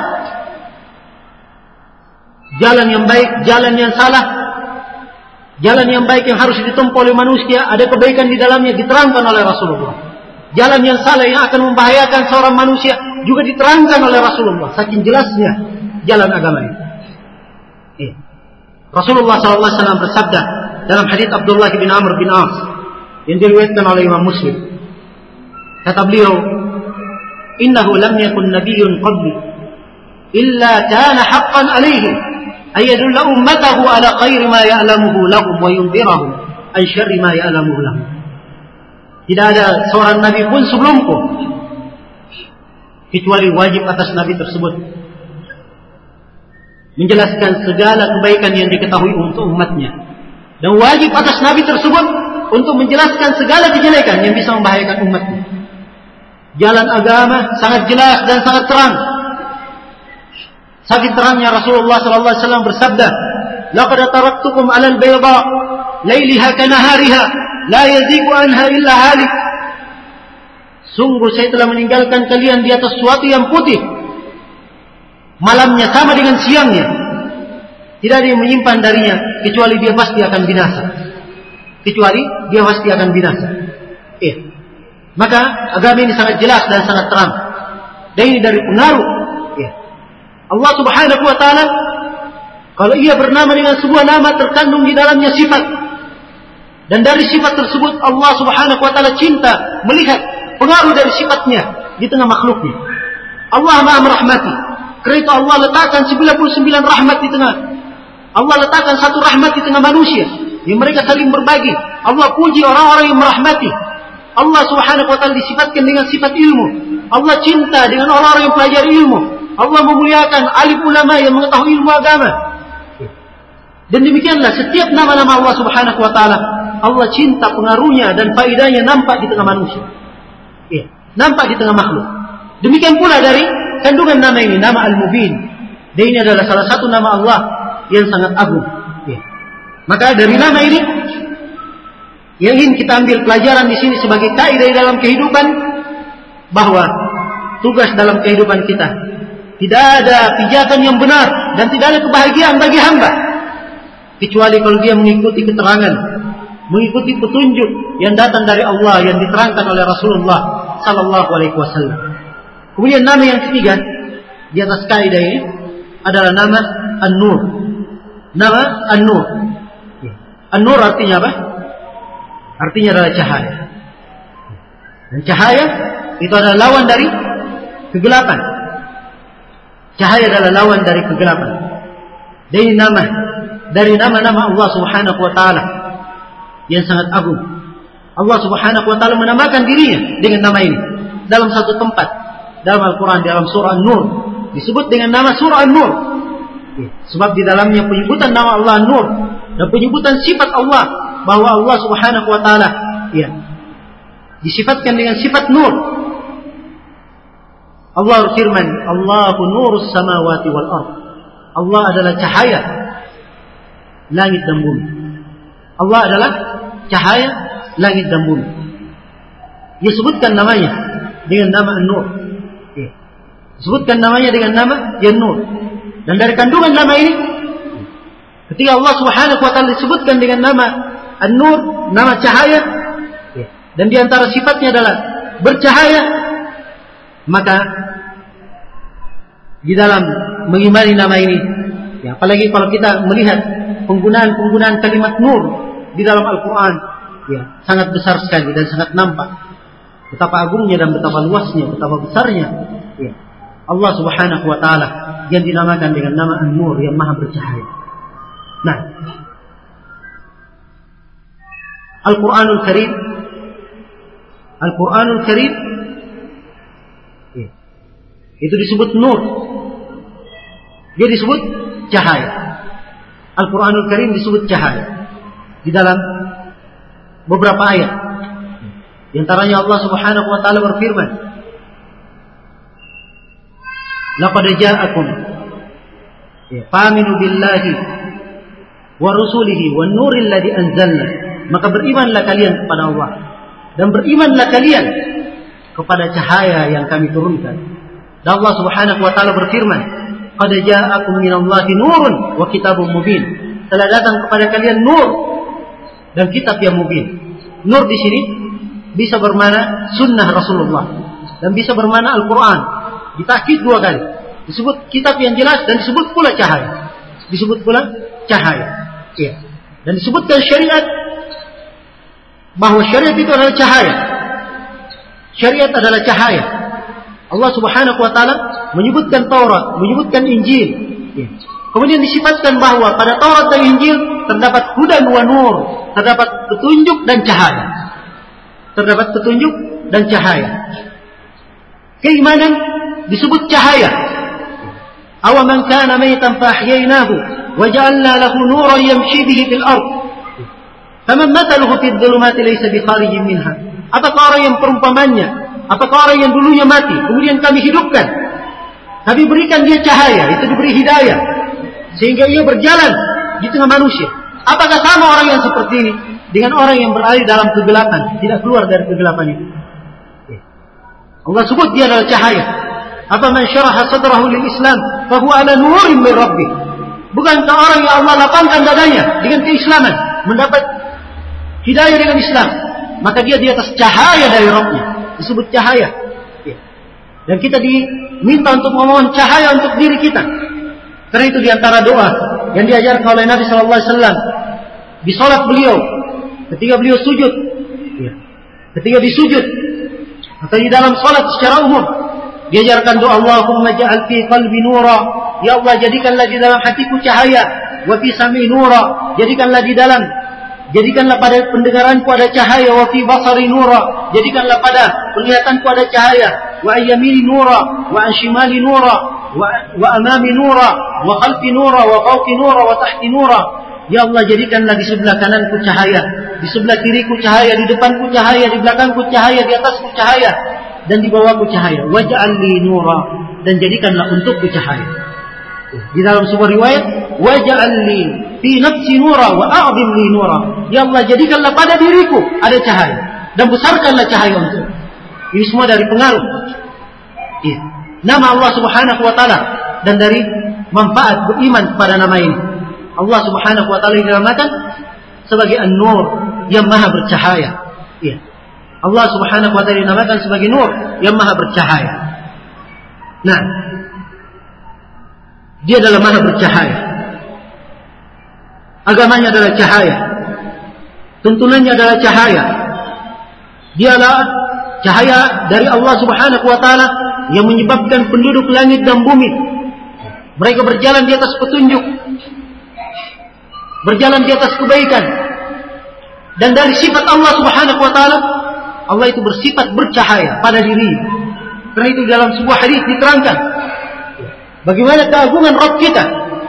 Jalan yang baik, jalan yang salah, jalan yang baik yang harus ditempuh oleh manusia, ada kebaikan di dalamnya, diterangkan oleh Rasulullah. Jalan yang salah yang akan membahayakan seorang manusia juga diterangkan oleh Rasulullah. Saking jelasnya jalan agama ini. Iya. Rasulullah shallallahu alaihi wasallam bersabda dalam hadits Abdullah bin Amr bin As yang diriwayatkan oleh Imam Muslim. Kata beliau, "Innahu lam yakun nabiyyun qabli illa kana haqqan alaihi ay yadulla ummatahu ala khairi ma ya'lamuhu lahum wa yunzirahum an syarri ma ya'lamuhu lahum." Tidak ada seorang nabi pun sebelumku kecuali wajib atas nabi tersebut menjelaskan segala kebaikan yang diketahui untuk umatnya, dan wajib atas nabi tersebut untuk menjelaskan segala kejelekan yang bisa membahayakan umatnya. Jalan agama sangat jelas dan sangat terang. Saking terangnya Rasulullah sallallahu alaihi wasallam bersabda, "Laqad taraktukum 'alal bayda, lailiha kanahariha, la yazigu anha illa halik." Sungguh saya telah meninggalkan kalian di atas suatu yang putih, malamnya sama dengan siangnya, tidak ada yang menyimpan darinya kecuali dia pasti akan binasa. Kecuali dia pasti akan binasa. Eh. Maka agama ini sangat jelas dan sangat terang. Dan ini dari pengaruh ya. Allah Subhanahu wa taala, kalau ia bernama dengan sebuah nama terkandung di dalamnya sifat. Dan dari sifat tersebut Allah Subhanahu wa taala cinta melihat pengaruh dari sifatnya di tengah makhluknya. Allah Maha merahmati. Karena itu Allah letakkan sembilan puluh sembilan rahmat di tengah. Allah letakkan satu rahmat di tengah manusia yang mereka saling berbagi. Allah puji orang-orang yang merahmati. Allah Subhanahu wa taala disifatkan dengan sifat ilmu. Allah cinta dengan orang-orang yang pelajari ilmu. Allah memuliakan alim ulama yang mengetahui ilmu agama. Dan demikianlah setiap nama-nama Allah Subhanahu wa taala, Allah cinta pengaruhnya dan faedahnya nampak di tengah manusia. Ya, nampak di tengah makhluk. Demikian pula dari kandungan nama ini, nama Al-Mubin. Dan ini adalah salah satu nama Allah yang sangat agung. Ya. Maka dari nama ini yang ingin kita ambil pelajaran di sini sebagai kaidah dalam kehidupan, bahwa tugas dalam kehidupan kita tidak ada pijakan yang benar dan tidak ada kebahagiaan bagi hamba kecuali kalau dia mengikuti keterangan, mengikuti petunjuk yang datang dari Allah yang diterangkan oleh Rasulullah sallallahu alaihi wasallam. Kemudian nama yang ketiga di atas kaidah ini adalah nama An-Nur. Nama An-Nur. An-Nur artinya apa? Artinya adalah cahaya. Dan cahaya itu adalah lawan dari kegelapan. Cahaya adalah lawan dari kegelapan. Dan ini nama dari nama-nama Allah Subhanahu wa taala yang sangat agung. Allah Subhanahu wa taala menamakan dirinya dengan nama ini dalam satu tempat dalam Al-Qur'an, dalam surah An-Nur disebut dengan nama surah An-Nur. Sebab di dalamnya penyebutan nama Allah An-Nur dan penyebutan sifat Allah, bahwa Allah Subhanahu wa taala ya disifatkan dengan sifat nur. Allah berfirman, "Allahu nurus samawati wal ardh." Allah adalah cahaya langit dan bumi. Allah adalah cahaya langit dan bumi. Disebutkan namanya dengan nama An-Nur. Sebutkan namanya dengan nama yang nur. Dan dari kandungan nama ini, ketika Allah Subhanahu wa taala disebutkan dengan nama An-Nur, nama cahaya, dan di antara sifatnya adalah bercahaya, maka di dalam mengimani nama ini, ya, apalagi kalau kita melihat penggunaan-penggunaan kalimat nur di dalam Al-Quran, ya, sangat besar sekali dan sangat nampak betapa agungnya dan betapa luasnya, betapa besarnya, ya, Allah Subhanahu wa taala yang dinamakan dengan nama An-Nur, yang Maha bercahaya. Nah, Al-Qur'anul Karim Al-Qur'anul Karim, ya, itu disebut nur. Dia disebut cahaya. Al-Qur'anul Karim disebut cahaya di dalam beberapa ayat. Di antaranya Allah Subhanahu wa taala berfirman, "Laqad ja'akum fa'aminu billahi wa rusulihi wan nuril ladzi anzalna." Maka berimanlah kalian kepada Allah dan berimanlah kalian kepada cahaya yang kami turunkan. Dan Allah Subhanahu wa taala berfirman, "Qad ja'akum minallahi nurun wa kitabun mubin." Telah datang kepada kalian nur dan kitab yang mubin. Nur di sini bisa bermakna sunnah Rasulullah dan bisa bermakna Al-Quran. Ditakkid dua kali. Disebut kitab yang jelas dan disebut pula cahaya. Disebut pula cahaya. Iya. Dan disebutkan syariat, bahwa syariat itu adalah cahaya. Syariat adalah cahaya. Allah Subhanahu wa taala menyebutkan Taurat, menyebutkan Injil. Iya. Kemudian disifatkan bahwa pada Taurat dan Injil terdapat hudan wa nur, terdapat petunjuk dan cahaya. Terdapat petunjuk dan cahaya. Keimanan disebut cahaya. Aw man kana maytan fa ahyaynahu wa ja'alna lahu nuran yamshi bihi fil ard. Faman mathaluhu fid dhulumati laysa bikharijin minha. Apakah orang yang perumpamannya? Apakah orang yang dulunya mati kemudian kami hidupkan? Kami berikan dia cahaya, itu diberi hidayah sehingga ia berjalan di tengah manusia. Apakah sama orang yang seperti ini dengan orang yang berada dalam kegelapan, tidak keluar dari kegelapan itu? Allah sebut dia adalah cahaya. Apa man syaraha sadrahu lil Islam fa huwa ala nurin min rabbih. Bukankah orang yang Allah lapangkan dadanya dengan keislaman, mendapat hidayah dengan Islam, maka dia di atas cahaya dari Rabbnya. Disebut cahaya. Dan kita diminta untuk memohon cahaya untuk diri kita. Karena itu di antara doa yang diajarkan oleh Nabi sallallahu alaihi wasallam di salat beliau, ketika beliau sujud, ketika disujud atau di dalam salat secara umum, diajarkan doa, Allahumma ja'al fi qalbi nura, ya Allah jadikanlah di dalam hatiku cahaya, wa fi sam'i nura, jadikanlah di dalam jadikanlah pada pendengaranku ada cahaya, wa fi basari nura, jadikanlah pada penglihatanku ada cahaya, wa ayyamini nura, wa an shimali nura, wa, wa amami nura, wa khalfi nura, wa fawqi nura, wa tahti nura. Ya Allah jadikanlah di sebelah kananku cahaya, di sebelah kiriku cahaya, di depanku cahaya, di belakangku cahaya, di atasku cahaya, dan di bawahku cahaya. Waj'al li nura, dan jadikanlah untukku cahaya. Di dalam sebuah riwayat, waj'al li fi nafsi nura wa a'zim li nura. Ya Allah jadikanlah pada diriku ada cahaya dan besarkanlah cahaya untuk. Ini semua dari pengaruh ya, nama Allah Subhanahu wa taala dan dari manfaat beriman kepada nama ini. Allah Subhanahu wa taala dinamakan sebagai An-Nur, yang Maha bercahaya. Ya. Allah Subhanahu wa taala dinamakan sebagai Nur, yang Maha bercahaya. Nah, dia adalah Maha bercahaya. Agamanya adalah cahaya. Tuntunannya adalah cahaya. Dia adalah cahaya dari Allah Subhanahu wa taala yang menyebabkan penduduk langit dan bumi mereka berjalan di atas petunjuk, berjalan di atas kebaikan. Dan dari sifat Allah Subhanahu wa taala, Allah itu bersifat bercahaya pada dirinya. Karena itu dalam sebuah hadis diterangkan bagaimana keagungan Rabb kita.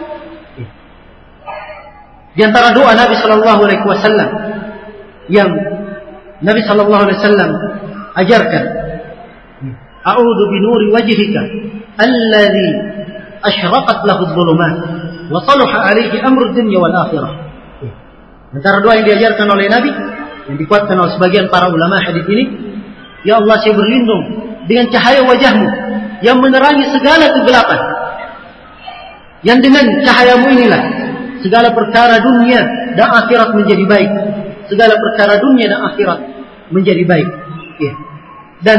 Di antara doa Nabi sallallahu alaihi wasallam yang Nabi sallallahu alaihi wasallam ajarkan, a'udzu bi nuri wajhika alladhi asyraqat lahu adh-dhulumat wa salaha alaihi amru dunya wal akhirah. Antara doa yang diajarkan oleh Nabi yang dikuatkan oleh sebagian para ulama hadis ini, ya Allah saya berlindung dengan cahaya wajahmu yang menerangi segala kegelapan. Yang dengan cahayamu inilah segala perkara dunia dan akhirat menjadi baik. Segala perkara dunia dan akhirat menjadi baik. Ya. Dan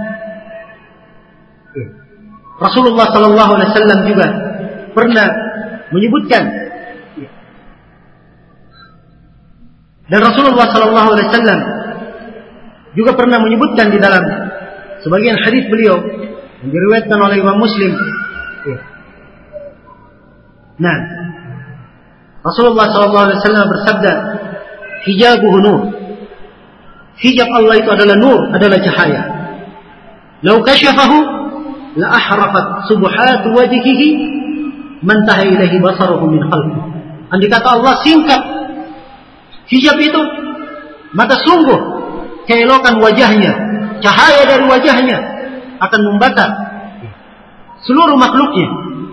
ya, Rasulullah Sallallahu Alaihi Wasallam juga pernah menyebutkan, ya, dan Rasulullah Sallallahu Alaihi Wasallam juga pernah menyebutkan di dalam sebagian hadis beliau yang diriwayatkan oleh Imam Muslim. Ya. Nah, Rasulullah Sallallahu Alaihi Wasallam bersabda, hijabuhu nur. Hijab Allah itu adalah nur, adalah cahaya. Lau kasyafahu la ahraqat subuhat wajhihi man taha ilaihi basaruhu min khalqihi. Andai kata Allah singkap hijab itu, maka sungguh keelokan wajahnya, cahaya dari wajahnya akan membakar seluruh makhluknya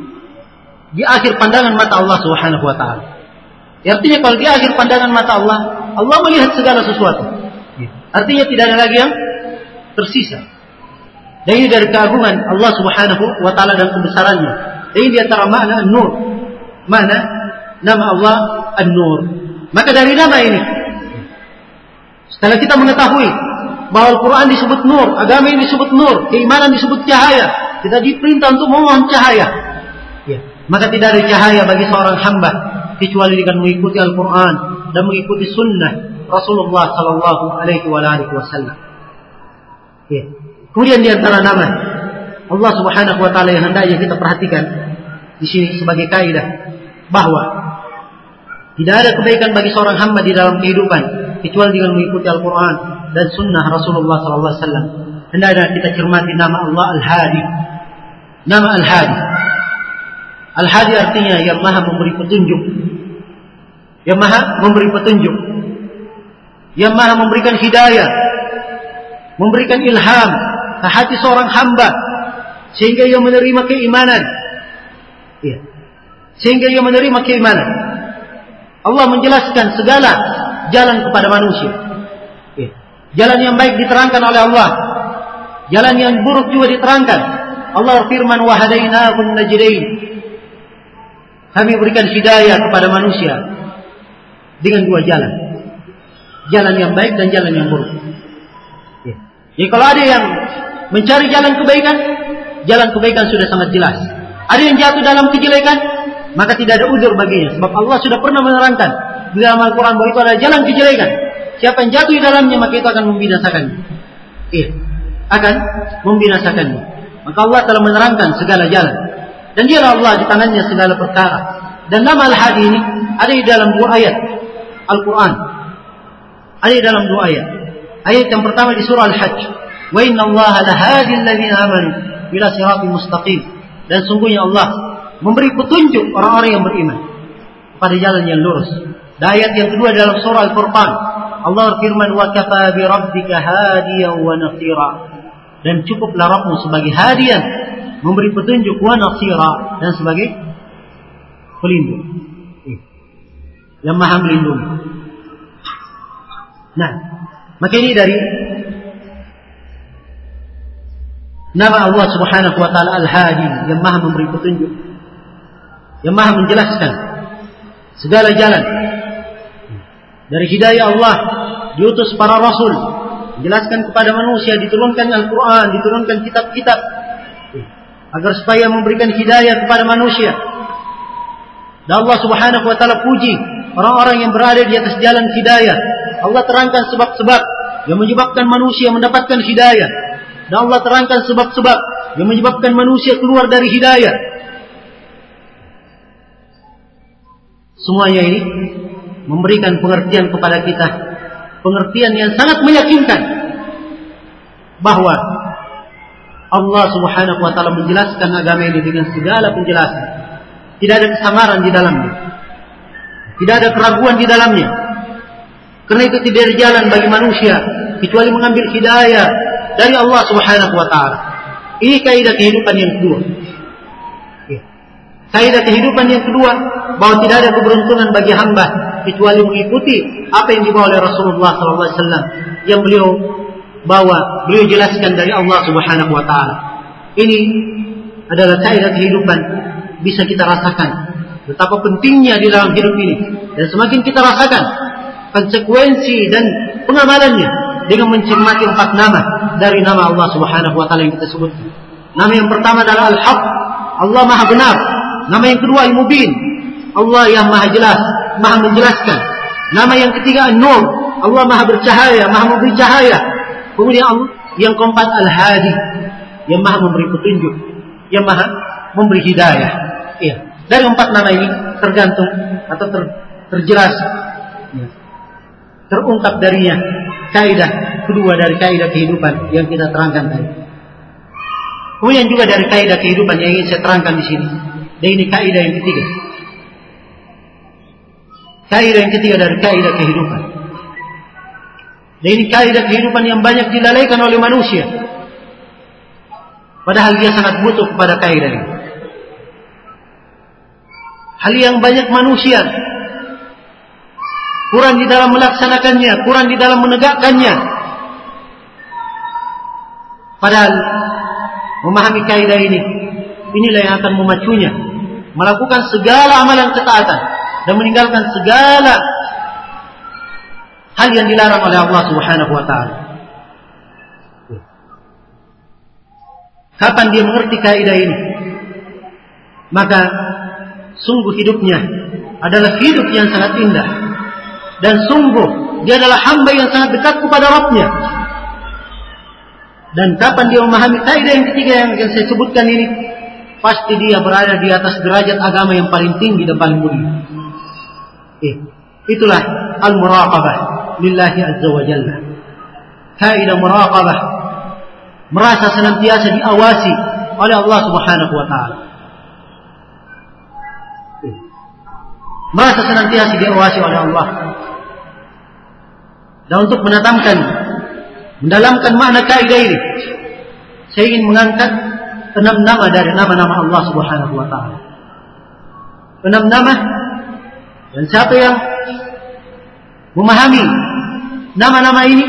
di akhir pandangan mata Allah Subhanahu wa taala. Artinya kalau di akhir pandangan mata Allah, Allah melihat segala sesuatu. Artinya tidak ada lagi yang tersisa. Dan ini dari keagungan Allah Subhanahu wa taala dan kebesarannya. Dan ini di antara makna An-Nur. Makna nama Allah An-Nur. Maka dari nama ini, setelah kita mengetahui bahwa Al-Quran disebut nur, agama ini disebut nur, keimanan disebut cahaya, kita diperintah untuk memohon cahaya. Ya. Maka tidak ada cahaya bagi seorang hamba kecuali dengan mengikuti Al-Quran dan mengikuti sunnah Rasulullah Sallallahu Alaihi Wasallam. Ya. Kemudian di antara nama Allah Subhanahu Wa Taala yang hendaknya kita perhatikan di sini sebagai kaidah bahwa tidak ada kebaikan bagi seorang hamba di dalam kehidupan kecuali dengan mengikuti Al-Quran dan sunnah Rasulullah Sallallahu Alaihi Wasallam. Hendaknya kita cermati nama Allah Al-Hadi. Nama Al-Hadi. Al-Hadi artinya yang maha memberi petunjuk. Yang maha memberi petunjuk. Yang maha memberikan hidayah. Memberikan ilham ke hati seorang hamba sehingga ia menerima keimanan. Ya. Sehingga ia menerima keimanan. Allah menjelaskan segala jalan kepada manusia. Ya. Jalan yang baik diterangkan oleh Allah. Jalan yang buruk juga diterangkan. Allah berfirman, wa hadainahun najdain. Kami berikan hidayah kepada manusia dengan dua jalan. Jalan yang baik dan jalan yang buruk. Ya. Jadi kalau ada yang mencari jalan kebaikan, jalan kebaikan sudah sangat jelas. Ada yang jatuh dalam kejelekan, maka tidak ada udzur baginya. Sebab Allah sudah pernah menerangkan di dalam Al-Quran bahwa itu adalah jalan kejelekan. Siapa yang jatuh di dalamnya, maka itu akan membinasakannya. Iya, akan membinasakannya. Maka Allah telah menerangkan segala jalan. Dan dialah Allah di tangannya segala perkara. Dan nama Al-Hadi ini ada di dalam dua ayat Al-Quran. Ada di dalam dua ayat. Ayat yang pertama di surah Al-Hajj. Wa inna Allah lahadi alladhina amanu ila siratin mustaqim. Dan sungguhnya Allah memberi petunjuk orang-orang yang beriman pada jalan yang lurus. Dan ayat yang kedua dalam surah Al-Furqan. Allah berfirman, wa kafa bi rabbika hadiyan wa nasira. Dan cukuplah Rabbmu sebagai hadian, memberi petunjuk, wa nasira, dan sebagai pelindung. Yang maha melindungi. Nah, maka ini dari nama Allah Subhanahu wa taala Al-Hadi, yang maha memberi petunjuk, yang maha menjelaskan segala jalan. Dari hidayah Allah diutus para rasul, menjelaskan kepada manusia, diturunkan Al-Quran, diturunkan kitab-kitab agar supaya memberikan hidayah kepada manusia. Dan Allah Subhanahu wa taala puji orang-orang yang berada di atas jalan hidayah. Allah terangkan sebab-sebab yang menyebabkan manusia mendapatkan hidayah. Dan Allah terangkan sebab-sebab yang menyebabkan manusia keluar dari hidayah. Semuanya ini memberikan pengertian kepada kita, pengertian yang sangat meyakinkan bahwa Allah Subhanahu wa taala menjelaskan agama ini dengan segala penjelasan. Tidak ada kesamaran di dalamnya. Tidak ada keraguan di dalamnya. Karena itu tidak ada jalan bagi manusia kecuali mengambil hidayah dari Allah Subhanahu wa taala. Ini kaidah kehidupan yang kedua. Kaidah kehidupan yang kedua, bahwa tidak ada keberuntungan bagi hamba kecuali mengikuti apa yang dibawa oleh Rasulullah sallallahu alaihi wasallam yang beliau bawa, beliau jelaskan dari Allah Subhanahu wa taala. Ini adalah kaidah kehidupan, bisa kita rasakan betapa pentingnya di dalam hidup ini. Dan semakin kita rasakan konsekuensi dan pengamalannya dengan mencermati empat nama dari nama Allah Subhanahu wa taala yang kita sebut. Nama yang pertama adalah Al-Haq, Allah Maha benar. Nama yang kedua Al-Mubin, Allah yang Maha jelas, Maha menjelaskan. Nama yang ketiga An-Nur, Allah Maha bercahaya, Maha memberi cahaya. Kemudian Allah yang keempat Al-Hadi, yang Maha memberi petunjuk, yang Maha memberi hidayah. Iya. Dari empat nama ini tergantung atau ter, terjelas, ya, terungkap darinya kaidah kedua dari kaidah kehidupan yang kita terangkan tadi. Kemudian juga dari kaidah kehidupan yang ingin saya terangkan di sini. Dan ini kaidah yang ketiga. Kaidah yang ketiga dari kaidah kehidupan. Dan ini kaidah kehidupan yang banyak dilalaikan oleh manusia. Padahal dia sangat butuh kepada kaidah ini. Hal yang banyak manusia kurang di dalam melaksanakannya, kurang di dalam menegakkannya. Padahal memahami kaidah ini, inilah yang akan memacunya melakukan segala amalan ketaatan dan meninggalkan segala hal yang dilarang oleh Allah Subhanahu wa taala. Kapan dia mengerti kaidah ini, maka sungguh hidupnya adalah hidup yang sangat indah, dan sungguh dia adalah hamba yang sangat dekat kepada Rabb-Nya. Dan kapan dia memahami kaidah yang ketiga yang saya sebutkan ini, pasti dia berada di atas derajat agama yang paling tinggi dan paling mulia. Eh, itulah al-muraqabah lillahi azza wa jalla. Kaidah muraqabah, merasa senantiasa diawasi oleh Allah Subhanahu wa taala. Merasa senantiasa diawasi oleh Allah. Dan untuk menatamkan, mendalamkan makna kaidah ini, saya ingin mengangkat enam nama dari nama-nama Allah Subhanahu wa taala. Enam nama, dan siapa yang memahami nama-nama ini,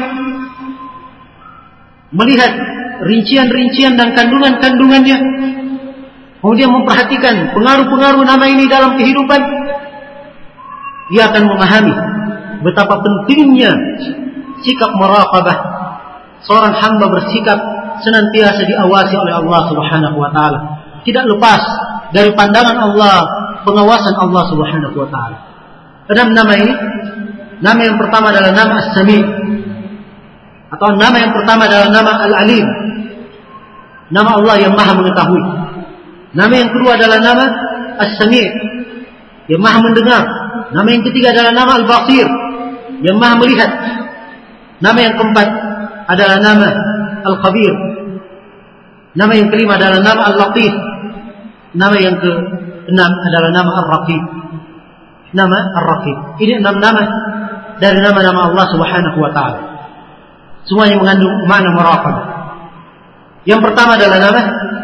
melihat rincian-rincian dan kandungan-kandungannya, kemudian memperhatikan pengaruh-pengaruh nama ini dalam kehidupan, dia akan memahami betapa pentingnya sikap muraqabah. Seorang hamba bersikap senantiasa diawasi oleh Allah Subhanahu wa taala, tidak lepas dari pandangan Allah, pengawasan Allah Subhanahu wa taala. Enam nama ini, nama yang pertama adalah nama As-Sami', atau nama yang pertama adalah nama Al-Alim, nama Allah yang Maha mengetahui. Nama yang kedua adalah nama As-Sami', yang Maha mendengar. Nama yang ketiga adalah nama Al-Basir, yang Maha melihat. Nama yang keempat adalah nama Al-Khabir. Nama yang kelima adalah nama Al-Latif. Nama yang keenam adalah nama Ar-Raqib. Nama Ar-Raqib. Ini enam nama dari nama-nama Allah Subhanahu wa taala. Semuanya mengandung makna muraqabah. Yang pertama adalah nama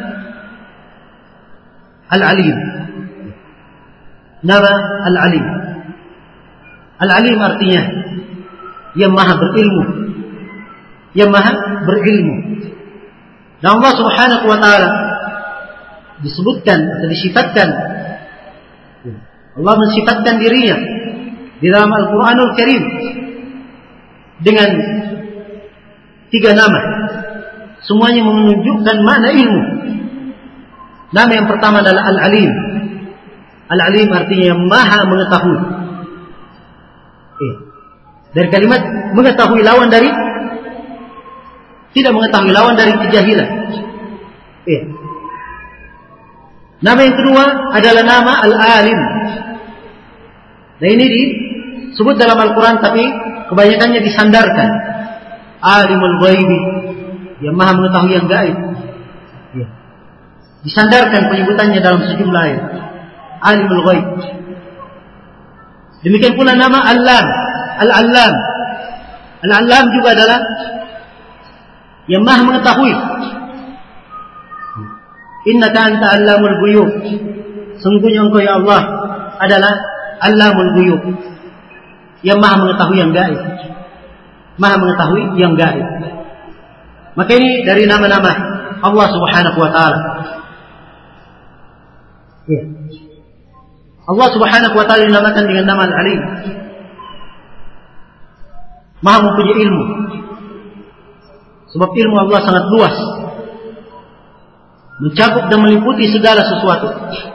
Al-Alim. Nama Al-Alim. Al-Alim artinya yang Maha berilmu, yang Maha berilmu. Dan Allah Subhanahu wa taala disebutkan atau disifatkan, Allah mensifatkan dirinya di dalam Al-Qur'anul Karim dengan tiga nama. Semuanya menunjukkan makna ilmu. Nama yang pertama adalah Al-Alim. Al-Alim artinya yang Maha mengetahui. Eh, dari kalimat mengetahui lawan dari tidak mengetahui lawan dari kejahilan. Eh. Nama yang kedua adalah nama Al-Alim. Nah ini disebut dalam Al-Quran, tapi kebanyakannya disandarkan. Alimul Ghaibi, yang Maha mengetahui yang gaib. Ya. Disandarkan penyebutannya dalam sejumlah ayat. Alimul Ghaib. Demikian pula nama Al-Lam, Al-Allam. Al-Allam juga adalah yang Maha mengetahui. Innaka anta allamul ghuyub. Sungguhnya engkau ya Allah adalah allamul ghuyub, yang Maha mengetahui yang gaib. Maha mengetahui yang gaib. Maka ini dari nama-nama Allah Subhanahu wa taala. Ya. Allah Subhanahu wa taala dinamakan dengan nama Al-Alim. Maha mempunyai ilmu. Sebab ilmu Allah sangat luas, mencakup dan meliputi segala sesuatu.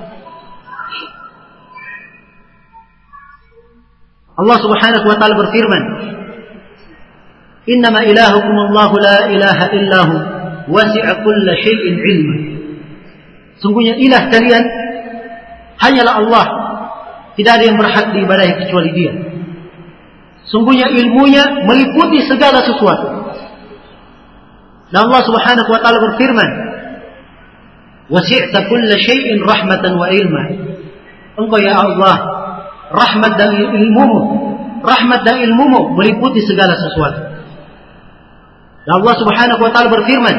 Allah Subhanahu wa taala berfirman, "Innama ilahukum Allahu la ilaha illahu wasi'a kulla syai'in ilma." Sungguhnya ilah kalian hanyalah Allah, tidak ada yang berhak diibadahi kecuali Dia. Sungguhnya ilmunya meliputi segala sesuatu. Dan Allah Subhanahu wa taala berfirman, "Wasi'ta kulla syai'in rahmatan wa ilma." Engkau ya Allah, rahmat dan ilmumu, rahmat dan ilmumu meliputi segala sesuatu. Dan Allah Subhanahu wa taala berfirman,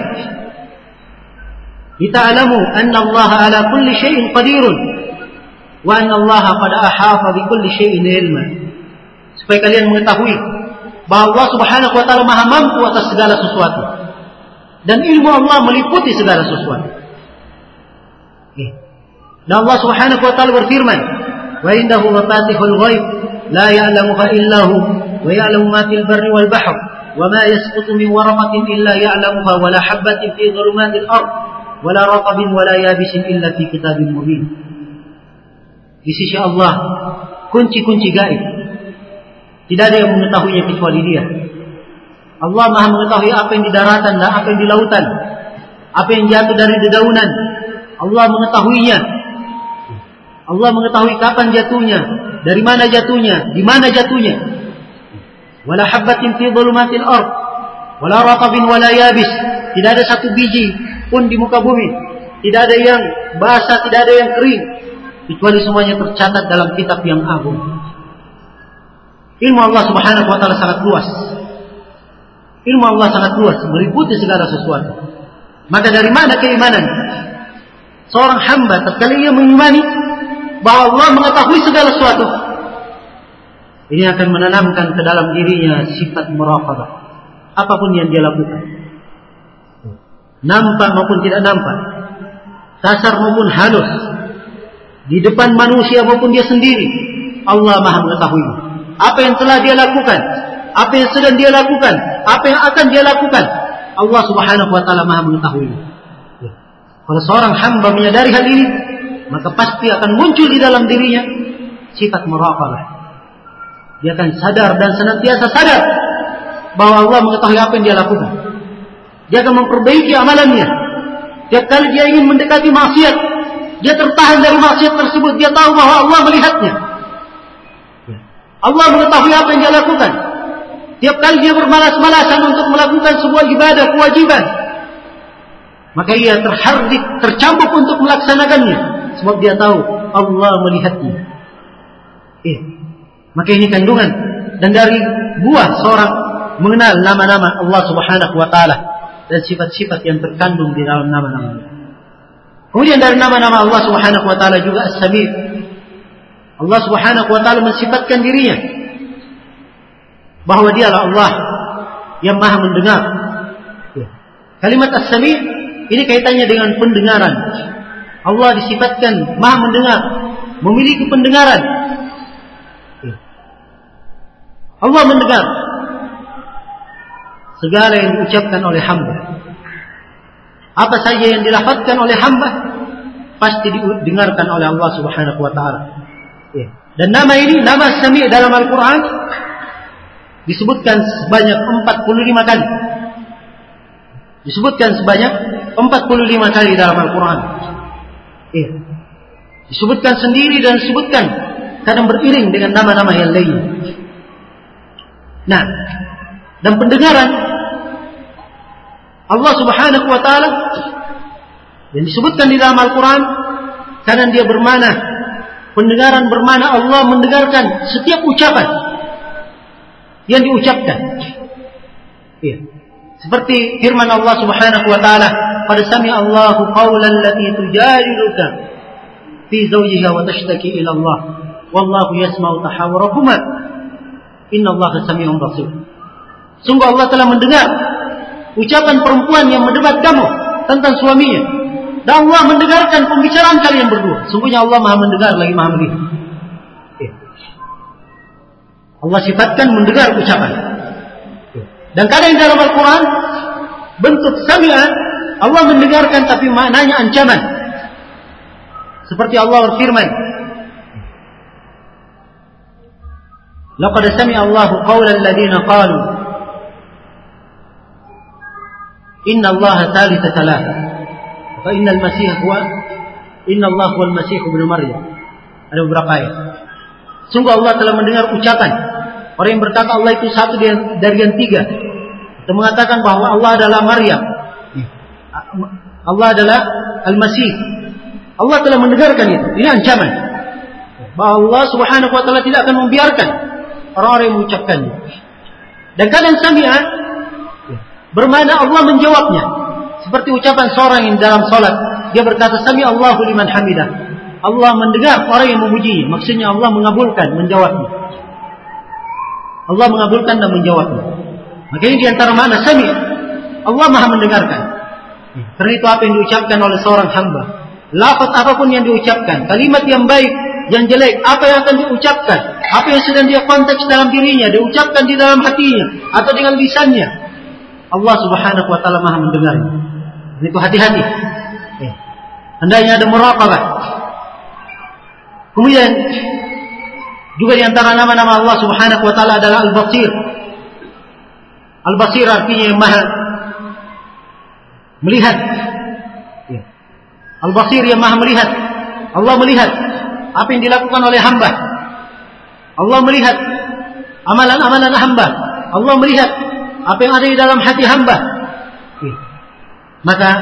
"Lita'lamu anna Allah ala kulli syai'in qadirun wa anna Allah qad ahata bi kulli syai'in ilma." Supaya kalian mengetahui bahwa Allah Subhanahu wa taala Maha mampu atas segala sesuatu dan ilmu Allah meliputi segala sesuatu. Dan Allah Subhanahu wa taala berfirman, "Wa indahu mafatihul ghaib la ya'lamuha illa hu wa ya'lamu ma fil barri wal bahr wa ma yasqutu min waraqatin illa ya'lamuha wa la habatin fi dhulumatil ard wa la ratbin wa la yabisin illa fi kitabin mubin." Di sisi Allah kunci-kunci gaib tidak ada yang mengetahuinya kecuali Dia. Allah Maha mengetahui apa yang di daratan dan apa yang di lautan, apa yang jatuh dari dedaunan. Allah mengetahuinya. Allah mengetahui kapan jatuhnya, dari mana jatuhnya, di mana jatuhnya. Wala habbatin fi dhulumatil ard, wala ratabin wala yabis. Tidak ada satu biji pun di muka bumi, tidak ada yang basah, tidak ada yang kering, kecuali semuanya tercatat dalam kitab yang agung. Ilmu Allah Subhanahu wa taala sangat luas. Ilmu Allah sangat luas, meliputi segala sesuatu. Maka dari mana keimanan seorang hamba tatkala ia mengimani bahwa Allah mengetahui segala sesuatu? Ini akan menanamkan ke dalam dirinya sifat muraqabah. Apapun yang dia lakukan, nampak maupun tidak nampak, kasar maupun halus, di depan manusia maupun dia sendiri, Allah Maha mengetahui. Apa yang telah dia lakukan, apa yang sedang dia lakukan, apa yang akan dia lakukan, Allah Subhanahu wa taala Maha mengetahui. Kalau seorang hamba menyadari hal ini, maka pasti akan muncul di dalam dirinya sifat muraqabah. Dia akan sadar dan senantiasa sadar bahwa Allah mengetahui apa yang dia lakukan. Dia akan memperbaiki amalannya. Tiap kali dia ingin mendekati maksiat, dia tertahan dari maksiat tersebut. Dia tahu bahwa Allah melihatnya. Allah mengetahui apa yang dia lakukan. Tiap kali dia bermalas-malasan untuk melakukan sebuah ibadah kewajiban, maka ia terhardik, tercambuk untuk melaksanakannya, sebab dia tahu Allah melihatnya. Eh, maka ini kandungan dan dari buah seorang mengenal nama-nama Allah Subhanahu wa taala dan sifat-sifat yang terkandung di dalam nama-nama. Kemudian dari nama-nama Allah Subhanahu wa taala juga As-Sami'. Allah Subhanahu wa taala mensifatkan dirinya bahwa Dialah Allah yang Maha mendengar. Kalimat As-Sami' ini kaitannya dengan pendengaran. Allah disifatkan Maha mendengar, memiliki pendengaran. Allah mendengar segala yang diucapkan oleh hamba. Apa saja yang dilafazkan oleh hamba pasti didengarkan oleh Allah Subhanahu wa taala. Dan nama ini, nama As-Sami' dalam Al-Quran disebutkan sebanyak empat puluh lima kali. Disebutkan sebanyak empat puluh lima kali dalam Al-Quran. Eh, disebutkan sendiri dan disebutkan kadang beriring dengan nama-nama yang lain. Nah, dan pendengaran Allah Subhanahu wa taala yang disebutkan di dalam Al-Quran, kadang dia bermakna pendengaran, bermakna Allah mendengarkan setiap ucapan yang diucapkan. Ya. Seperti firman Allah Subhanahu wa taala, "Qad sami'a Allahu qawlan allati tujadiluka fi zawjiha wa tashtaki ila Allah, wallahu yasma'u tahawurakuma, innallaha sami'un basir." Sungguh Allah telah mendengar ucapan perempuan yang mendebat kamu tentang suaminya. Dan Allah mendengarkan pembicaraan kalian berdua. Sungguhnya Allah Maha mendengar lagi Maha melihat. Allah sifatkan mendengar ucapan. Dan kadang dalam Al-Quran bentuk sami'a, Allah mendengarkan tapi maknanya ancaman. Seperti Allah berfirman, laqad sami'a Allahu qawla alladhina qalu inna Allaha thalitha thalatha wa inna al-masih huwa inna Allah huwa al-masih ibn Maryam. Ada beberapa ayat. Sungguh Allah telah mendengar ucapan orang yang berkata Allah itu satu dari yang tiga. Atau mengatakan bahwa Allah adalah Maryam. Allah adalah Al-Masih. Allah telah mendengarkan itu. Ini ancaman. Bahwa Allah Subhanahu wa taala tidak akan membiarkan orang-orang yang mengucapkannya. Dan kadang sami'a bermakna Allah menjawabnya. Seperti ucapan seorang yang dalam salat, dia berkata sami Allahu liman hamidah. Allah mendengar orang yang memujinya. Maksudnya Allah mengabulkan, menjawabnya. Allah mengabulkan dan menjawabnya. Maka ini diantara makna sami. Allah Maha mendengarkan. Karena itu apa yang diucapkan oleh seorang hamba, lafaz apapun yang diucapkan, kalimat yang baik, yang jelek, apa yang akan diucapkan, apa yang sedang dia konteks dalam dirinya, diucapkan di dalam hatinya atau dengan lisannya, Allah Subhanahu wa taala Maha mendengarnya. Itu hati-hati. Hendaknya ada muraqabah. Kemudian juga di antara nama-nama Allah Subhanahu wa taala adalah Al-Basir. Al-Basir artinya yang Maha melihat. Al-Basir yang Maha melihat. Allah melihat apa yang dilakukan oleh hamba. Allah melihat amalan-amalan hamba. Allah melihat apa yang ada di dalam hati hamba. Maka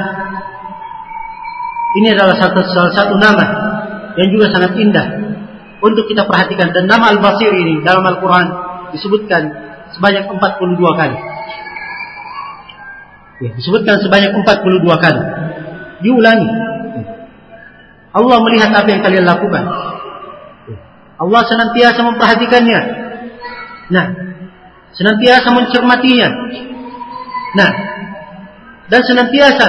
ini adalah satu, salah satu nama yang juga sangat indah untuk kita perhatikan. Dan nama Al-Basir ini dalam Al-Quran disebutkan sebanyak empat puluh dua kali. Ya, disebutkan sebanyak empat puluh dua kali. Diulangi. Allah melihat apa yang kalian lakukan. Allah senantiasa memperhatikannya. Nah, senantiasa mencermatinya. Nah, dan senantiasa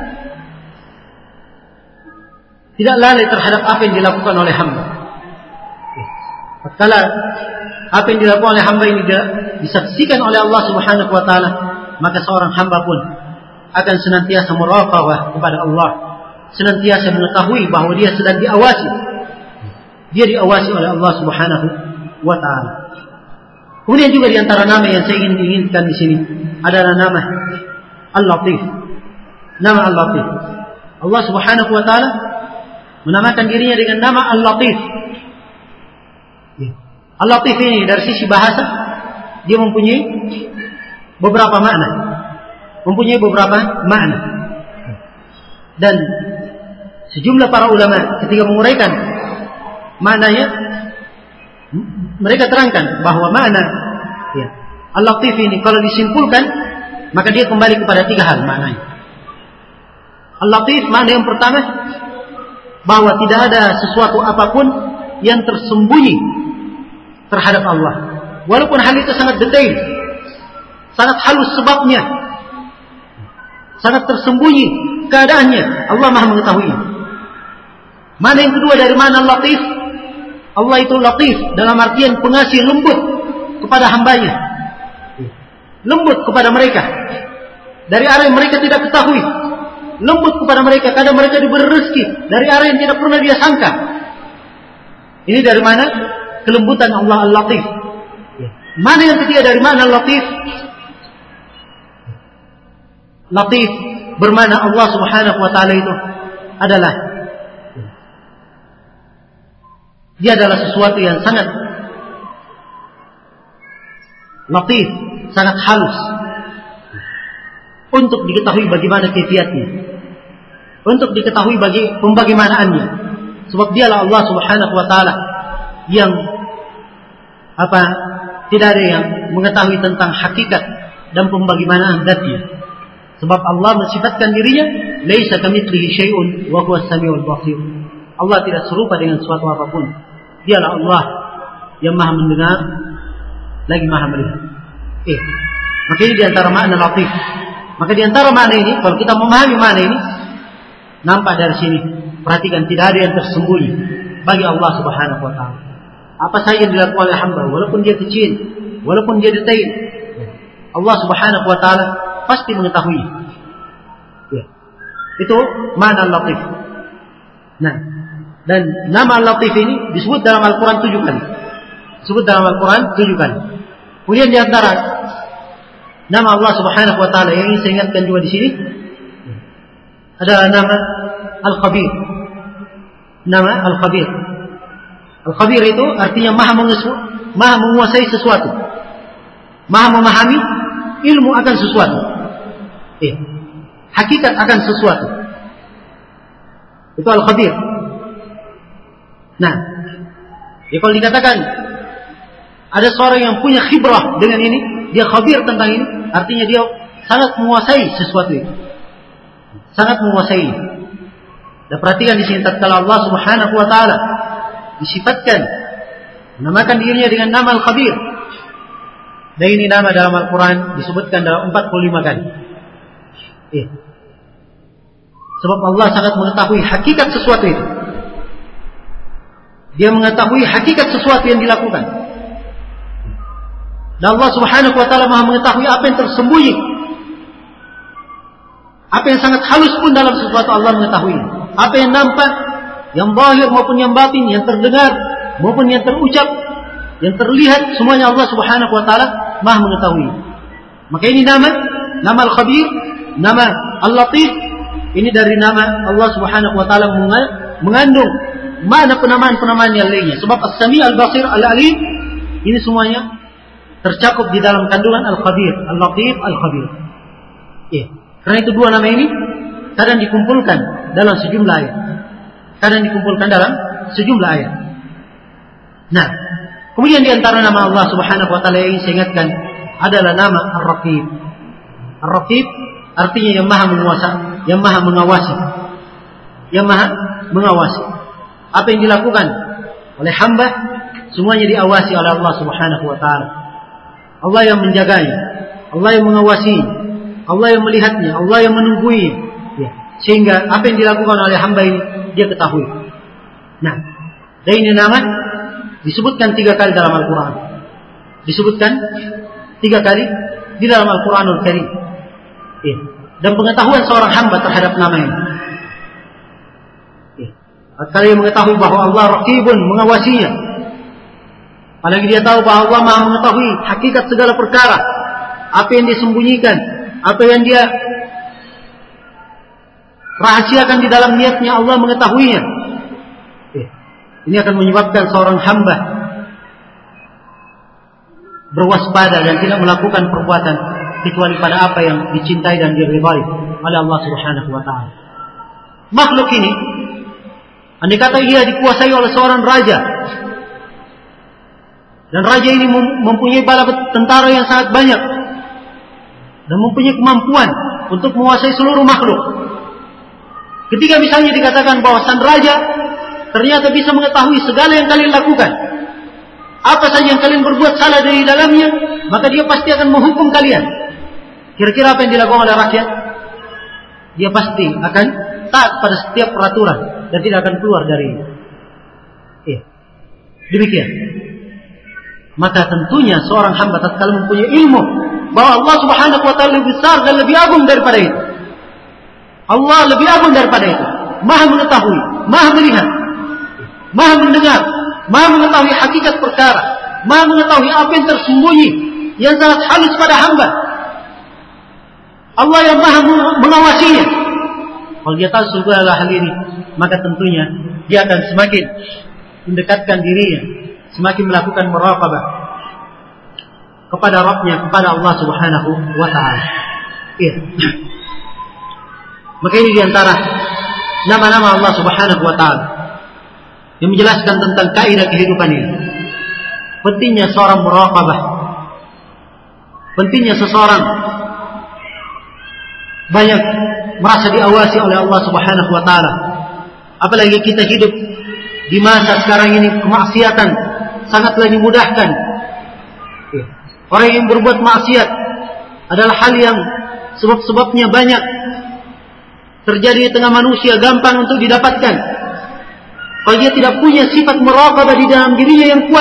tidak lalai terhadap apa yang dilakukan oleh hamba. Tatkala apa yang dilakukan oleh hamba ini disaksikan oleh Allah Subhanahu wa taala, maka seorang hamba pun akan senantiasa muraqabah kepada Allah, senantiasa mengetahui bahwa dia sedang diawasi. Dia diawasi oleh Allah Subhanahu wa taala. Kemudian juga di antara nama yang saya ingin inginkan di sini adalah nama Al-Latif. Nama Al-Latif. Allah Subhanahu wa taala menamakan dirinya dengan nama Al-Latif. Al-Latif ini dari sisi bahasa dia mempunyai beberapa makna. Mempunyai beberapa makna. Dan sejumlah para ulama ketika menguraikan maknanya, mereka terangkan bahwa makna ya, Al-Latif ini kalau disimpulkan maka dia kembali kepada tiga hal maknanya. Al-Latif makna yang pertama, bahwa tidak ada sesuatu apapun yang tersembunyi terhadap Allah. Walaupun hal itu sangat detail, sangat halus sebabnya, sangat tersembunyi keadaannya, Allah Maha mengetahuinya. Mana yang kedua dari mana Latif? Allah itu Latif dalam artian pengasih, lembut kepada hambanya, lembut kepada mereka dari arah yang mereka tidak ketahui, lembut kepada mereka kadang mereka diberi rezeki dari arah yang tidak pernah dia sangka. Ini dari mana kelembutan Allah Al-Latif. Mana yang ketiga dari mana Latif? Latif bermakna Allah Subhanahu wa taala itu adalah dia adalah sesuatu yang sangat latif, sangat halus untuk diketahui bagaimana kaifiatnya, untuk diketahui bagi pembagaimanaannya. Sebab dialah Allah Subhanahu wa taala yang apa tidak ada yang mengetahui tentang hakikat dan pembagaimana zatnya. Sebab Allah mensifatkan dirinya laisa kamitslihi syai'un wa huwas samiul basir. Allah tidak serupa dengan suatu apapun. Dialah Allah yang Maha mendengar lagi Maha melihat. Eh, maka ini di antara makna latif. Maka di antara makna ini, kalau kita memahami makna ini, nampak dari sini, perhatikan tidak ada yang tersembunyi bagi Allah Subhanahu wa taala. Apa saja yang dilakukan oleh hamba, walaupun dia kecil, walaupun dia detail, Allah Subhanahu wa taala pasti mengetahui. Ya. Itu makna Latif. Nah, dan nama Latif ini disebut dalam Al-Qur'an tujuh kali. Disebut dalam Al-Qur'an tujuh kali. Kemudian di antara nama Allah Subhanahu wa taala yang ingin saya ingatkan juga di sini adalah nama Al-Khabir. Nama Al-Khabir. Al-Khabir itu artinya maha menguasai, maha menguasai sesuatu. Maha memahami ilmu akan sesuatu. Eh, hakikat akan sesuatu. Itu Al-Khabir. Nah, ya kalau dikatakan ada seorang yang punya khibrah dengan ini, dia khabir tentang ini, artinya dia sangat menguasai sesuatu itu. Sangat menguasai. Dan perhatikan di sini tatkala Allah Subhanahu wa taala disifatkan menamakan dirinya dengan nama Al-Khabir. Dan ini nama dalam Al-Qur'an disebutkan dalam empat puluh lima kali. Ya. Sebab Allah sangat mengetahui hakikat sesuatu itu. Dia mengetahui hakikat sesuatu yang dilakukan. Dan Allah Subhanahu wa taala Maha mengetahui apa yang tersembunyi. Apa yang sangat halus pun dalam sesuatu Allah mengetahui. Apa yang nampak, yang zahir maupun yang batin, yang terdengar maupun yang terucap, yang terlihat, semuanya Allah Subhanahu wa taala Maha mengetahui. Maka ini nama nama Al-Khabir, nama Al-Latif, ini dari nama Allah Subhanahu wa taala mengandung makna penamaan-penamaan yang lainnya. Sebab As-Sami', Al-Basir, Al-Alim, ini semuanya tercakup di dalam kandungan Al-Khabir, Al-Latif, Al-Khabir. Ya. Karena itu dua nama ini kadang dikumpulkan dalam sejumlah ayat. Kadang dikumpulkan dalam sejumlah ayat. Nah, kemudian di antara nama Allah Subhanahu wa taala yang saya ingatkan adalah nama Ar-Raqib. Ar-Raqib artinya yang Maha menguasai, yang Maha mengawasi. Yang Maha mengawasi. Apa yang dilakukan oleh hamba semuanya diawasi oleh Allah Subhanahu wa taala. Allah yang menjaganya, Allah yang mengawasi, Allah yang melihatnya, Allah yang menunggui, ya. Sehingga apa yang dilakukan oleh hamba ini dia ketahui. Nah, dan ini nama disebutkan tiga kali dalam Al-Quran. Disebutkan tiga kali di dalam Al-Quranul Karim. Ya. Dan pengetahuan seorang hamba terhadap nama ini. Ya. Kalau dia mengetahui bahwa Allah Raqibun mengawasinya, apalagi dia tahu bahwa Allah Maha mengetahui hakikat segala perkara, apa yang dia sembunyikan, apa yang dia rahasiakan di dalam niatnya, Allah mengetahuinya. Ini akan menyebabkan seorang hamba berwaspada dan tidak melakukan perbuatan kecuali pada apa yang dicintai dan diridhai oleh Allah Subhanahu wa taala. Makhluk ini, andai kata ia dikuasai oleh seorang raja, dan raja ini mempunyai bala tentara yang sangat banyak dan mempunyai kemampuan untuk menguasai seluruh makhluk. Ketika misalnya dikatakan bahwa sang raja ternyata bisa mengetahui segala yang kalian lakukan, apa saja yang kalian berbuat salah dari dalamnya, maka dia pasti akan menghukum kalian. Kira-kira apa yang dilakukan oleh rakyat? Dia pasti akan taat pada setiap peraturan dan tidak akan keluar dari itu. Ya. Demikian. Maka tentunya seorang hamba tatkala mempunyai ilmu bahwa Allah Subhanahu wa taala lebih besar dan lebih agung daripada itu. Allah lebih agung daripada itu. Maha mengetahui, Maha melihat, Maha mendengar, Maha mengetahui hakikat perkara, Maha mengetahui apa yang tersembunyi yang sangat halus pada hamba. Allah yang Maha mengawasinya. Kalau dia tahu segala hal ini, maka tentunya dia akan semakin mendekatkan dirinya, semakin melakukan muraqabah kepada Rabbnya, kepada Allah Subhanahu wa taala. Iya. Maka ini diantara nama-nama Allah Subhanahu wa taala yang menjelaskan tentang kaidah kehidupan ini. Pentingnya seorang muraqabah. Pentingnya seseorang banyak merasa diawasi oleh Allah Subhanahu wa taala. Apalagi kita hidup di masa sekarang ini kemaksiatan sangatlah dimudahkan. Orang yang berbuat maksiat adalah hal yang sebab-sebabnya banyak terjadi di tengah manusia, gampang untuk didapatkan. Kalau dia tidak punya sifat muraqabah di dalam dirinya yang kuat,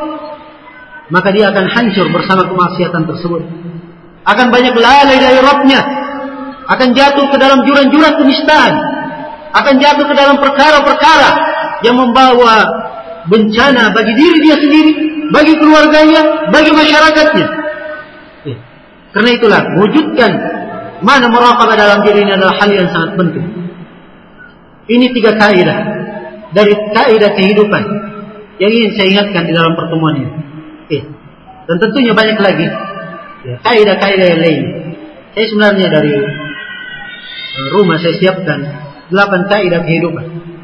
maka dia akan hancur bersama kemaksiatan tersebut. Akan banyak lalai dari Rabbnya, akan jatuh ke dalam jurang-jurang kenistaan, akan jatuh ke dalam perkara-perkara yang membawa bencana bagi diri dia sendiri, bagi keluarganya, bagi masyarakatnya. Ya. Karena itulah wujudkan mana muraqabah dalam diri ini adalah hal yang sangat penting. Ini tiga kaidah dari kaidah kehidupan yang ingin saya ingatkan di dalam pertemuan ini. Ya. Dan tentunya banyak lagi ya, kaidah-kaidah yang lain. Saya sebenarnya dari rumah saya siapkan delapan kaidah kehidupan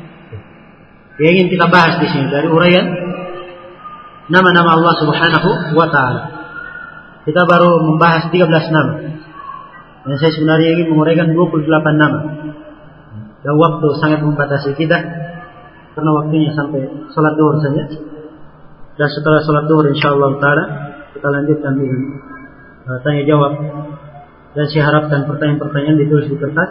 yang ingin kita bahas di sini dari uraian nama-nama Allah Subhanahu wa taala. Kita baru membahas tiga belas nama. Dan saya sebenarnya ingin menguraikan dua puluh delapan nama. Dan waktu sangat membatasi kita karena waktunya sampai salat zuhur saja. Dan setelah salat zuhur insyaallah taala kita lanjutkan dengan uh, tanya jawab. Dan saya harapkan pertanyaan-pertanyaan ditulis di kertas.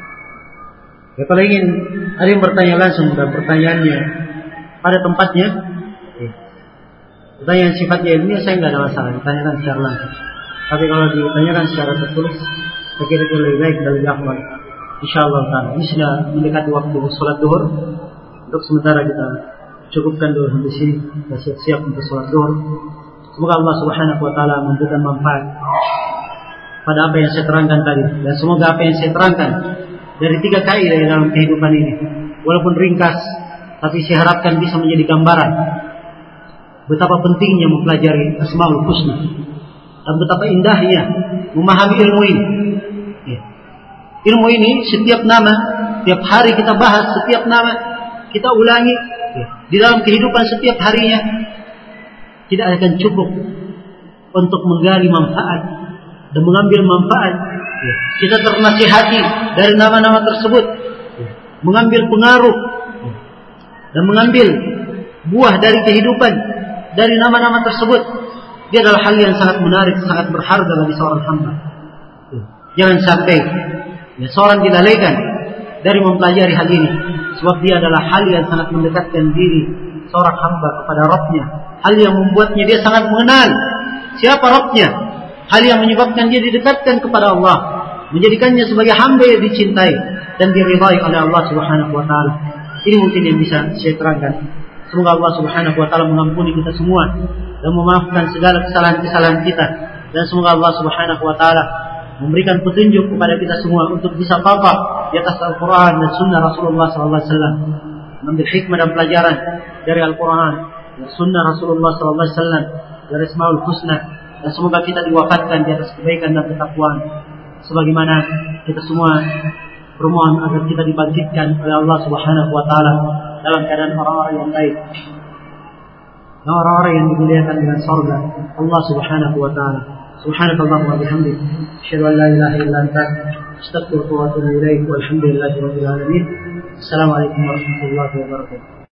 Ya, kalau ingin ada yang bertanya langsung dan pertanyaannya pada tempatnya, ya. Pertanyaan sifatnya ilmiah saya nggak ada masalah, ditanyakan secara langsung. Tapi kalau ditanyakan secara tertulis, saya kira itu lebih baik dan lebih afdal. Insyaallah taala. Ini sudah mendekati waktu salat zuhur. Untuk sementara kita cukupkan dulu di sini. Kita siap-siap untuk salat zuhur. Semoga Allah Subhanahu wa taala memberikan manfaat pada apa yang saya terangkan tadi, dan semoga apa yang saya terangkan dari tiga kaidah dalam kehidupan ini, walaupun ringkas, tapi saya harapkan bisa menjadi gambaran betapa pentingnya mempelajari Asmaul Husna dan betapa indahnya memahami ilmu ini. Ya. Ilmu ini setiap nama, setiap hari kita bahas, setiap nama kita ulangi ya. Di dalam kehidupan setiap harinya tidak akan cukup untuk menggali manfaat dan mengambil manfaat. Ya. Kita ternasihati dari nama-nama tersebut, ya. Mengambil pengaruh ya. Dan mengambil buah dari kehidupan dari nama-nama tersebut. Dia adalah hal yang sangat menarik, sangat berharga bagi seorang hamba. Ya. Jangan sampai ya, seorang dilalaikan dari mempelajari hal ini, sebab dia adalah hal yang sangat mendekatkan diri seorang hamba kepada Rabbnya. Hal yang membuatnya dia sangat mengenal siapa Rabbnya. Hal yang menyebabkan dia didekatkan kepada Allah, menjadikannya sebagai hamba yang dicintai dan diridhai oleh Allah Subhanahu wa taala. Ini mungkin yang bisa saya terangkan. Semoga Allah Subhanahu wa taala mengampuni kita semua dan memaafkan segala kesalahan-kesalahan kita, dan semoga Allah Subhanahu wa taala memberikan petunjuk kepada kita semua untuk bisa papa di atas Al-Quran dan Sunnah Rasulullah sallallahu alaihi wasallam, mengambil hikmah dan pelajaran dari Al-Quran dan Sunnah Rasulullah sallallahu alaihi wasallam dari Asmaul Husna. Dan semoga kita diwafatkan di atas kebaikan dan ketakwaan, sebagaimana kita semua bermohon agar kita dibangkitkan oleh Allah Subhanahu wa taala dalam keadaan orang-orang yang baik, dan orang-orang yang dimuliakan dengan surga Allah Subhanahu wa taala. Subhanakallahumma wa bihamdik, asyhadu an la ilaha illa anta, astaghfiruka wa atubu ilaik. Walhamdulillahirabbil alamin. Assalamualaikum warahmatullahi wabarakatuh.